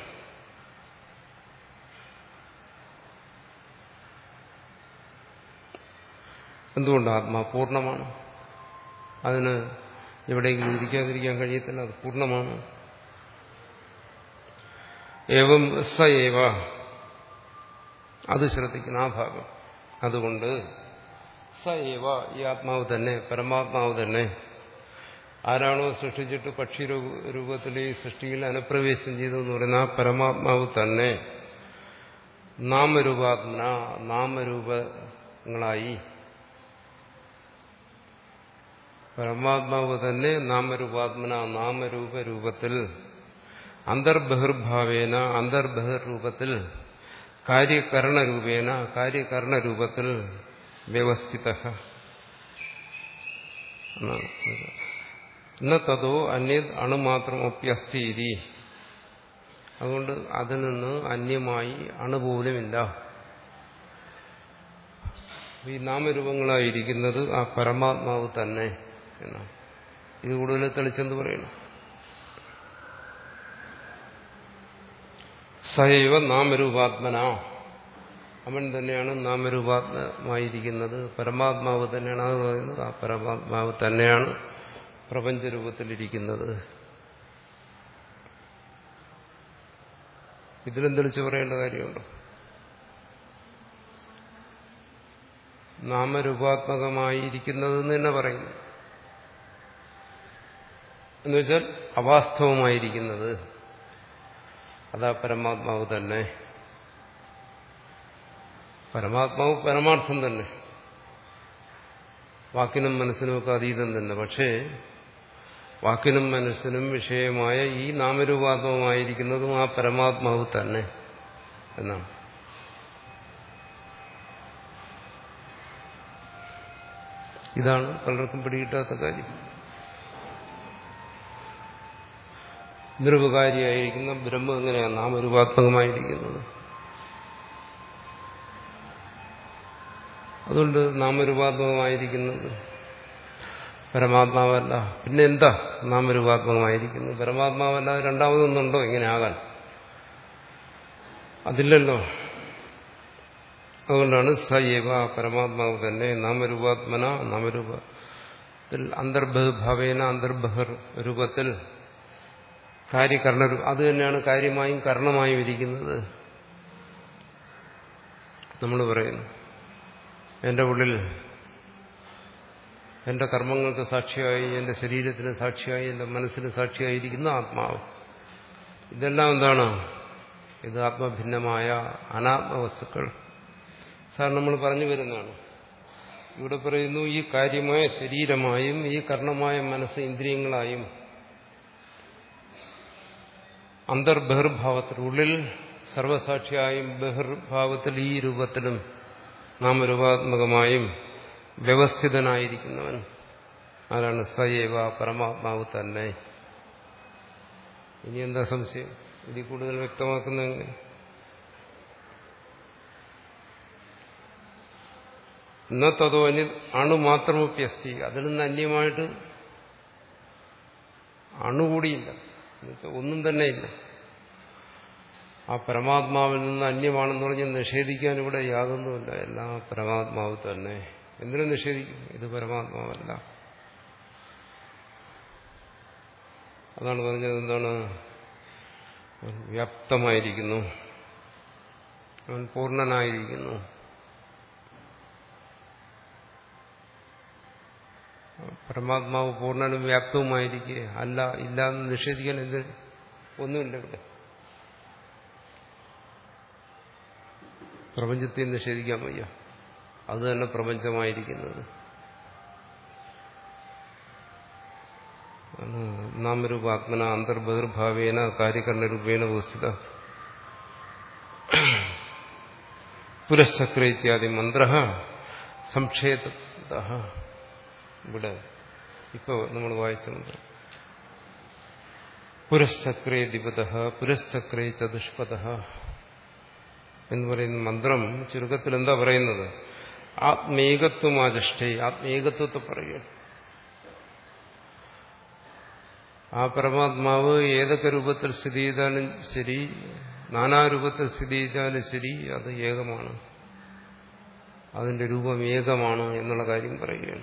എന്തുകൊണ്ട്? ആത്മാ പൂർണ്ണമാണ്. അതിന് എവിടെയെങ്കിലും ഇരിക്കാതിരിക്കാൻ കഴിയത്തില്ല. അത് പൂർണ്ണമാണ്. ഏവം സ ഏവ അത് ശ്രദ്ധിക്കണം, ആ ഭാഗം. അതുകൊണ്ട് സ ഏവ, ഈ ആത്മാവ് തന്നെ, പരമാത്മാവ് തന്നെ, ആരാണോ സൃഷ്ടിച്ചിട്ട് പക്ഷി രൂപത്തിൽ ഈ സൃഷ്ടിയിൽ അനുപ്രവേശം ചെയ്തതെന്ന് പറയുന്ന ആ പരമാത്മാവ് തന്നെ നാമരൂപാത്മന, നാമരൂപങ്ങളായി, പരമാത്മാവ് തന്നെ നാമരൂപാത്മന, നാമരൂപ രൂപത്തിൽ, അന്തർബഹിർഭാവേന, അന്തർബഹിർരൂപത്തിൽ, കാര്യകരണരൂപേണ, കാര്യകരണരൂപത്തിൽ വ്യവസ്ഥിത. ന തതോ അന്യത് അണുമാത്രമപ്യസ്തി. അതുകൊണ്ട് അതിൽ നിന്ന് അന്യമായി അണുപോലുമില്ല. ഈ നാമരൂപങ്ങളായിരിക്കുന്നത് ആ പരമാത്മാവ് തന്നെ എന്നാണ്. ഇത് കൂടുതൽ തെളിച്ചെന്ന് പറയുന്നു. സൈവ നാമരൂപാത്മന, അവൻ തന്നെയാണ് നാമരൂപാത്മമായിരിക്കുന്നത്, പരമാത്മാവ് തന്നെയാണ്. അത് പറയുന്നത് ആ പരമാത്മാവ് തന്നെയാണ് പ്രപഞ്ചരൂപത്തിലിരിക്കുന്നത്. ഇതിലും തെളിച്ച് പറയേണ്ട കാര്യമുണ്ടോ? നാമരൂപാത്മകമായിരിക്കുന്നതെന്ന് തന്നെ പറയുന്നു. എന്നുവെച്ചാൽ അവാസ്തവമായിരിക്കുന്നത് അതാ പരമാത്മാവ് തന്നെ. പരമാത്മാവ് പരമാർത്ഥം തന്നെ, വാക്കിനും മനസ്സിനുമൊക്കെ അതീതം തന്നെ. പക്ഷേ വാക്കിനും മനസ്സിനും വിഷയമായ ഈ നാമരൂപാത്മകമായിരിക്കുന്നതും ആ പരമാത്മാവ് തന്നെ എന്നാണ്. ഇതാണ് പലർക്കും പിടികിട്ടാത്ത കാര്യം. നിർവികാരിയായിരിക്കുന്ന ബ്രഹ്മം എങ്ങനെയാണ് നാമരൂപാത്മകമായിരിക്കുന്നത്? അതുകൊണ്ട് നാമരൂപാത്മകമായിരിക്കുന്നത് പരമാത്മാവല്ല. പിന്നെ എന്താ നാമരൂപാത്മകമായിരിക്കുന്നത്? പരമാത്മാവല്ല രണ്ടാമതൊന്നുണ്ടോ ഇങ്ങനെ ആകാൻ? അതില്ലല്ലോ. അതുകൊണ്ടാണ് സയേവ, പരമാത്മാവ് തന്നെ നാമരൂപാത്മന, നാമരൂപത്തിൽ അന്തർബഹഭാവേന, അന്തർബഹർ രൂപത്തിൽ കാര്യകരണ, അത് തന്നെയാണ് കാര്യമായും കരണമായും ഇരിക്കുന്നത്. നമ്മൾ പറയുന്നു എന്റെ ഉള്ളിൽ എന്റെ കർമ്മങ്ങൾക്ക് സാക്ഷിയായി, എന്റെ ശരീരത്തിന് സാക്ഷിയായി, എന്റെ മനസ്സിന് സാക്ഷിയായിരിക്കുന്ന ആത്മാവ്. ഇതെല്ലാം എന്താണ്? ഇത് ആത്മഭിന്നമായ അനാത്മവസ്തുക്കൾ. സാർ നമ്മൾ പറഞ്ഞു വരുന്നതാണ്. ഇവിടെ പറയുന്നു ഈ കാര്യമായ ശരീരമായും ഈ കർണമായ മനസ്സ് ഇന്ദ്രിയങ്ങളായും അന്തർബഹിർഭാവത്തിൽ, ഉള്ളിൽ സർവസാക്ഷിയായും ബഹിർഭാവത്തിൽ ഈ രൂപത്തിലും നാമരൂപാത്മകമായും വ്യവസ്ഥിതനായിരിക്കുന്നവൻ ആരാണ്? സയേവ, പരമാത്മാവ് തന്നെ. ഇനി എന്താ സംശയം? ഇതിൽ കൂടുതൽ വ്യക്തമാക്കുന്ന എങ്ങനെ? ഇന്ന തതോ അന്യ അണു മാത്രമൊപ്യസ്തി, അതിൽ നിന്ന് അന്യമായിട്ട് അണുകൂടിയില്ല, ഒന്നും തന്നെ ഇല്ല. ആ പരമാത്മാവിൽ നിന്ന് അന്യമാണെന്ന് പറഞ്ഞ് നിഷേധിക്കാൻ ഇവിടെ യാതൊന്നുമില്ല. എല്ലാം പരമാത്മാവ് തന്നെ. എന്തിനും നിഷേധിക്കും? ഇത് പരമാത്മാവല്ല. അതാണ് പറഞ്ഞത്. എന്താണ്? വ്യാപ്തമായിരിക്കുന്നു, അവൻ പൂർണ്ണനായിരിക്കുന്നു. പരമാത്മാവ് പൂർണ്ണനും വ്യാപ്തവുമായിരിക്കുക അല്ല, ഇല്ല എന്ന് നിഷേധിക്കാൻ എന്ത്? ഒന്നുമില്ല ഇവിടെ. പ്രപഞ്ചത്തെ നിഷേധിക്കാൻ വയ്യ, അത് തന്നെ പ്രപഞ്ചമായിരിക്കുന്നത്. നാമരൂപാത്മന അന്തർബഹിർഭാവേന കാര്യകരണരൂപേണ വ്യവസ്ഥിത. പുരശ്ചക്ര ഇത്യാദി മന്ത്ര സംക്ഷേപ. ഇവിടെ ഇപ്പൊ നമ്മൾ വായിച്ച മന്ത്രം പുരശ്ചക്രേ ദിപത പുരശ്ചക്രേ ചതുഷ്പത എന്ന് പറയുന്ന മന്ത്രം ചുരുക്കത്തിൽ എന്താ പറയുന്നത്? ആത്മേകത്വമാചഷ്ടേ, ആത്മേകത്വത്തെ പറയുക. ആ പരമാത്മാവ് ഏതൊക്കെ രൂപത്തിൽ സ്ഥിതി ചെയ്താലും ശരി, നാനാരൂപത്തിൽ സ്ഥിതി ചെയ്താലും ശരി, അത് ഏകമാണ്, അതിന്റെ രൂപം ഏകമാണ് എന്നുള്ള കാര്യം പറയുകയാണ്.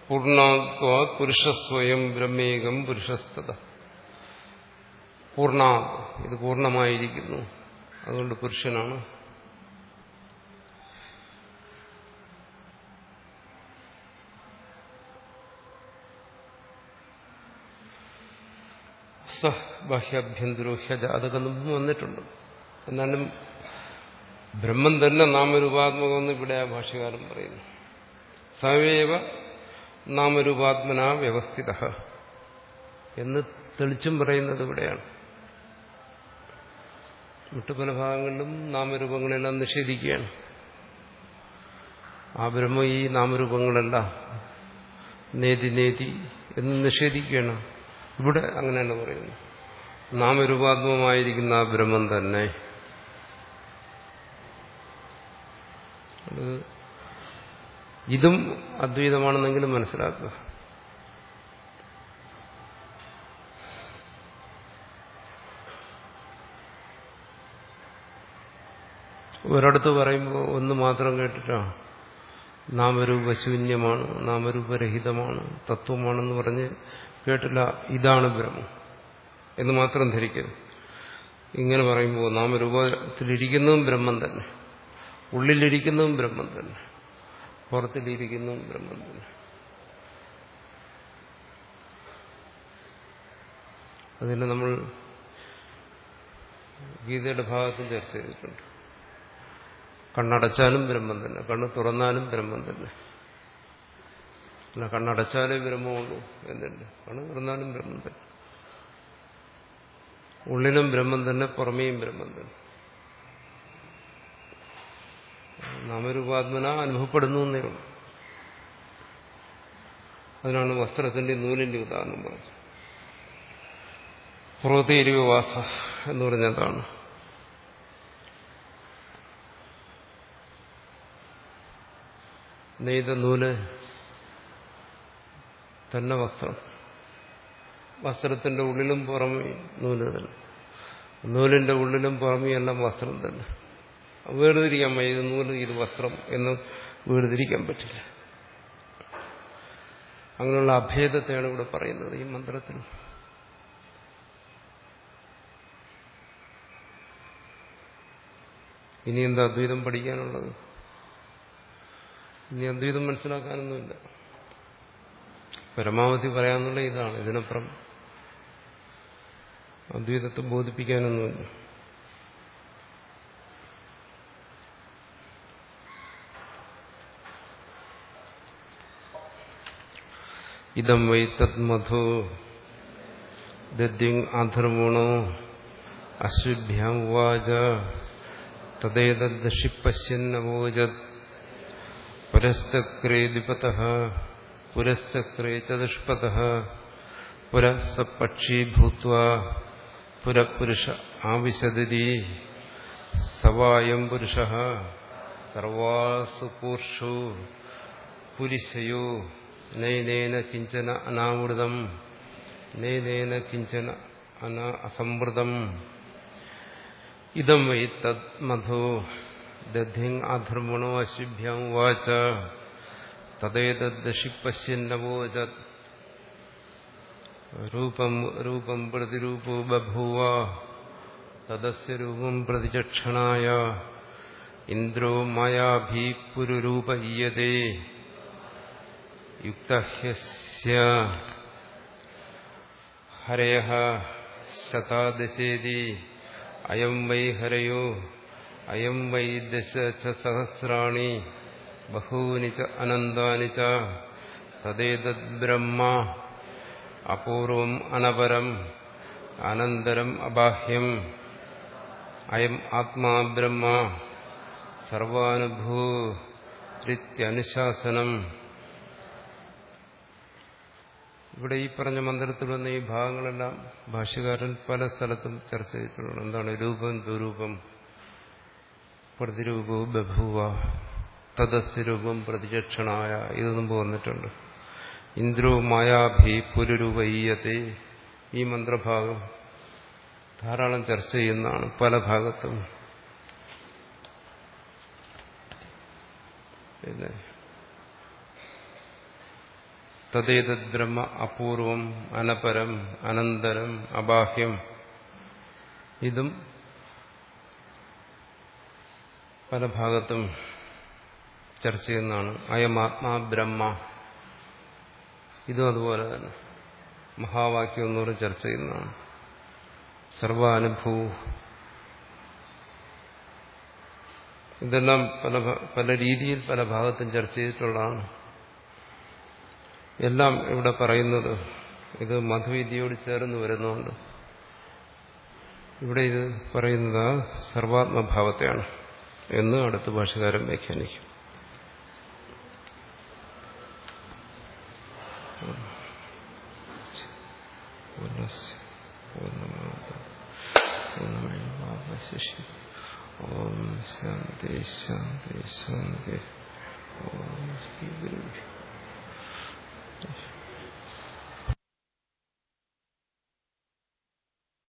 പൂർണ്ണാത്വാ പുരുഷസ്വയം ബ്രഹ്മേകം പുരുഷസ്തത. പൂർണ്ണ, ഇത് പൂർണ്ണമായിരിക്കുന്നു, അതുകൊണ്ട് പുരുഷനാണ്. സ ബാഹ്യാഭ്യന്തരോ ഹ്യജ, അതൊക്കെ മുമ്പ് വന്നിട്ടുണ്ട്. എന്നാലും ബ്രഹ്മം തന്നെ നാമരൂപാത്മകമെന്ന് ഇവിടെ ആ ഭാഷ്യകാരൻ പറയുന്നു. സവേവ നാമരൂപാത്മന വ്യവസ്ഥിത എന്ന് തെളിച്ചും പറയുന്നത് ഇവിടെയാണ്. മറ്റു പല ഭാഗങ്ങളിലും നാമരൂപങ്ങളെല്ലാം നിഷേധിക്കുകയാണ്. ആ ബ്രഹ്മം ഈ നാമരൂപങ്ങളല്ല നേതി നേതി എന്ന് നിഷേധിക്കുകയാണ്. ഇവിടെ അങ്ങനെയല്ല പറയുന്നു. നാമരൂപാത്മകമായിരിക്കുന്ന ആ ബ്രഹ്മം തന്നെ ഇതും അദ്വൈതമാണെന്നെങ്കിലും മനസ്സിലാക്കുക. ഒരിടത്ത് പറയുമ്പോൾ ഒന്ന് മാത്രം കേട്ടിട്ടാണ് നാമരൂപശൂന്യമാണ്, നാമരൂപരഹിതമാണ്, തത്വമാണെന്ന് പറഞ്ഞ് കേട്ടില്ല ഇതാണ് ബ്രഹ്മം എന്ന് മാത്രം ധരിക്കരുത്. ഇങ്ങനെ പറയുമ്പോൾ നാമരൂപത്തിലിരിക്കുന്നതും ബ്രഹ്മം തന്നെ, ഉള്ളിലിരിക്കുന്നതും ബ്രഹ്മം തന്നെ, പുറത്തിലിരിക്കുന്നതും ബ്രഹ്മം തന്നെ. അതിന് നമ്മൾ ഗീതയുടെ ഭാഗത്തും ചർച്ച ചെയ്തിട്ടുണ്ട്. കണ്ണടച്ചാലും ബ്രഹ്മം തന്നെ, കണ്ണ് തുറന്നാലും ബ്രഹ്മം തന്നെ. അല്ല കണ്ണടച്ചാലേ ബ്രഹ്മമുള്ളൂ എന്നുണ്ട്, കണ്ണ് തുറന്നാലും ബ്രഹ്മം തന്നെ. ഉള്ളിലും ബ്രഹ്മം തന്നെ, പുറമേയും ബ്രഹ്മം തന്നെ. നാമരൂപാത്മന അനുഭവപ്പെടുന്നു എന്നേ ഉള്ളൂ. അതിനാണ് വസ്ത്രത്തിന്റെ നൂലിന്റെ ഉദാഹരണം പറഞ്ഞത്. പുറത്തേരിവാസ എന്ന് പറഞ്ഞതാണ്. നെയ്ത നൂല് തന്നെ വസ്ത്രം, വസ്ത്രത്തിന്റെ ഉള്ളിലും പുറമേ നൂല് തന്നെ, നൂലിന്റെ ഉള്ളിലും പുറമേ എല്ലാം വസ്ത്രം തന്നെ. വേർതിരിക്കാൻ വയ്യ, ഇത് നൂല് ഇത് വസ്ത്രം എന്ന് വേർതിരിക്കാൻ പറ്റില്ല. അങ്ങനെയുള്ള അഭേദത്തെയാണ് ഇവിടെ പറയുന്നത് ഈ മന്ത്രത്തിൽ. ഇനി എന്താ അദ്വൈതം പഠിക്കാനുള്ളത്? ഇനി അദ്വൈതം മനസ്സിലാക്കാനൊന്നുമില്ല. പരമാവധി പറയാന്നുള്ള ഇതാണ്. ഇതിനപ്പുറം അദ്വൈതത്തെ ബോധിപ്പിക്കാനൊന്നുമില്ല. ഇതം വൈ തത് മധു ദദ്യങ് ആധർമണോ അശ്വഭ്യാം ഉവാച തദേതദ്ദക്ഷിപ്പശ്യന്നവോചത് പുരശ്ചക്രേ ദ്വിപതഃ പുരശ്ചക്രേ ചതുഷ്പതഃ പുരഃ സ പക്ഷീ ഭൂത്വാ പുരഃപുരുഷ ആവിശദതി സവായം പുരുഷഃ സർവാസു പൂർഷു പുരിശയോ നൈനേന കിഞ്ചന അനാവൃതം നൈനേന കിഞ്ചന അസംവൃതം. ഇതം വൈ തത് മധു ദദ്ധിങ് അധർമ്മണോ അശ്വഭ്യാം ഉവാച തദേതദ്ദക്ഷിപ്പശ്യന്നവോചത് രൂപം രൂപം പ്രതിരൂപോ ബഭൂവ തദസ്യ രൂപം പ്രതിചക്ഷണായ ഇന്ദ്രോ മായാഭി പുരുരൂപ ഈയതേ യുക്തഹ്യസ്യ ഹരയഃ ശതാദശേതി അയം വൈ ഹരയോ അയം വൈ ദശ ച സഹസ്രാണി ബഹൂനി ച അനന്താനി ച തദേതദ് ബ്രഹ്മ അപൂർവം അനപരം അനന്തരം അബാഹ്യം അയം ആത്മാ ബ്രഹ്മ സർവാനുഭൂരിത്യനുശാസനം. ഇവിടെ ഈ പറഞ്ഞ മന്ത്രത്തിൽ വന്ന ഈ ഭാഗങ്ങളെല്ലാം ഭാഷ്യകാരൻ പല സ്ഥലത്തും ചർച്ച ചെയ്തിട്ടുണ്ട്. എന്താണ് രൂപം, ദുരൂപം, പ്രതിരൂപവും ബഭൂവ, തദസ്യ രൂപം പ്രതിചക്ഷണായ, ഇത് മുമ്പ് വന്നിട്ടുണ്ട്. ഇന്ദ്രോ മായാഭി പുരുരൂപീയത്തെ, ഈ മന്ത്രഭാഗം ധാരാളം ചർച്ച ചെയ്യുന്നതാണ് പല ഭാഗത്തും. പിന്നെ തദേതദ് ബ്രഹ്മ അപൂർവം അനപരം അനന്തരം അബാഹ്യം. ഇതും പല ഭാഗത്തും ചർച്ച ചെയ്യുന്നതാണ്. അയമാത്മാ ബ്രഹ്മ, ഇതും അതുപോലെ തന്നെ മഹാവാക്യം എന്ന് പറഞ്ഞ് ചർച്ച ചെയ്യുന്നതാണ്. സർവാനുഭൂ, ഇതെല്ലാം പല പല രീതിയിൽ പല ഭാഗത്തും ചർച്ച ചെയ്തിട്ടുള്ളതാണ്. എല്ലാം ഇവിടെ പറയുന്നത് ഇത് മധുവിദ്യയോട് ചേർന്ന് വരുന്നുണ്ട്. ഇവിടെ ഇത് പറയുന്നത് സർവാത്മഭാവത്തെയാണ് എന്ന് അടുത്ത ഭാഷകാരൻ വ്യാഖ്യാനിക്കും. ഓം ശാന്തി ശാന്തി ശാന്തി. ഓം ശ്രീ ഗുരു.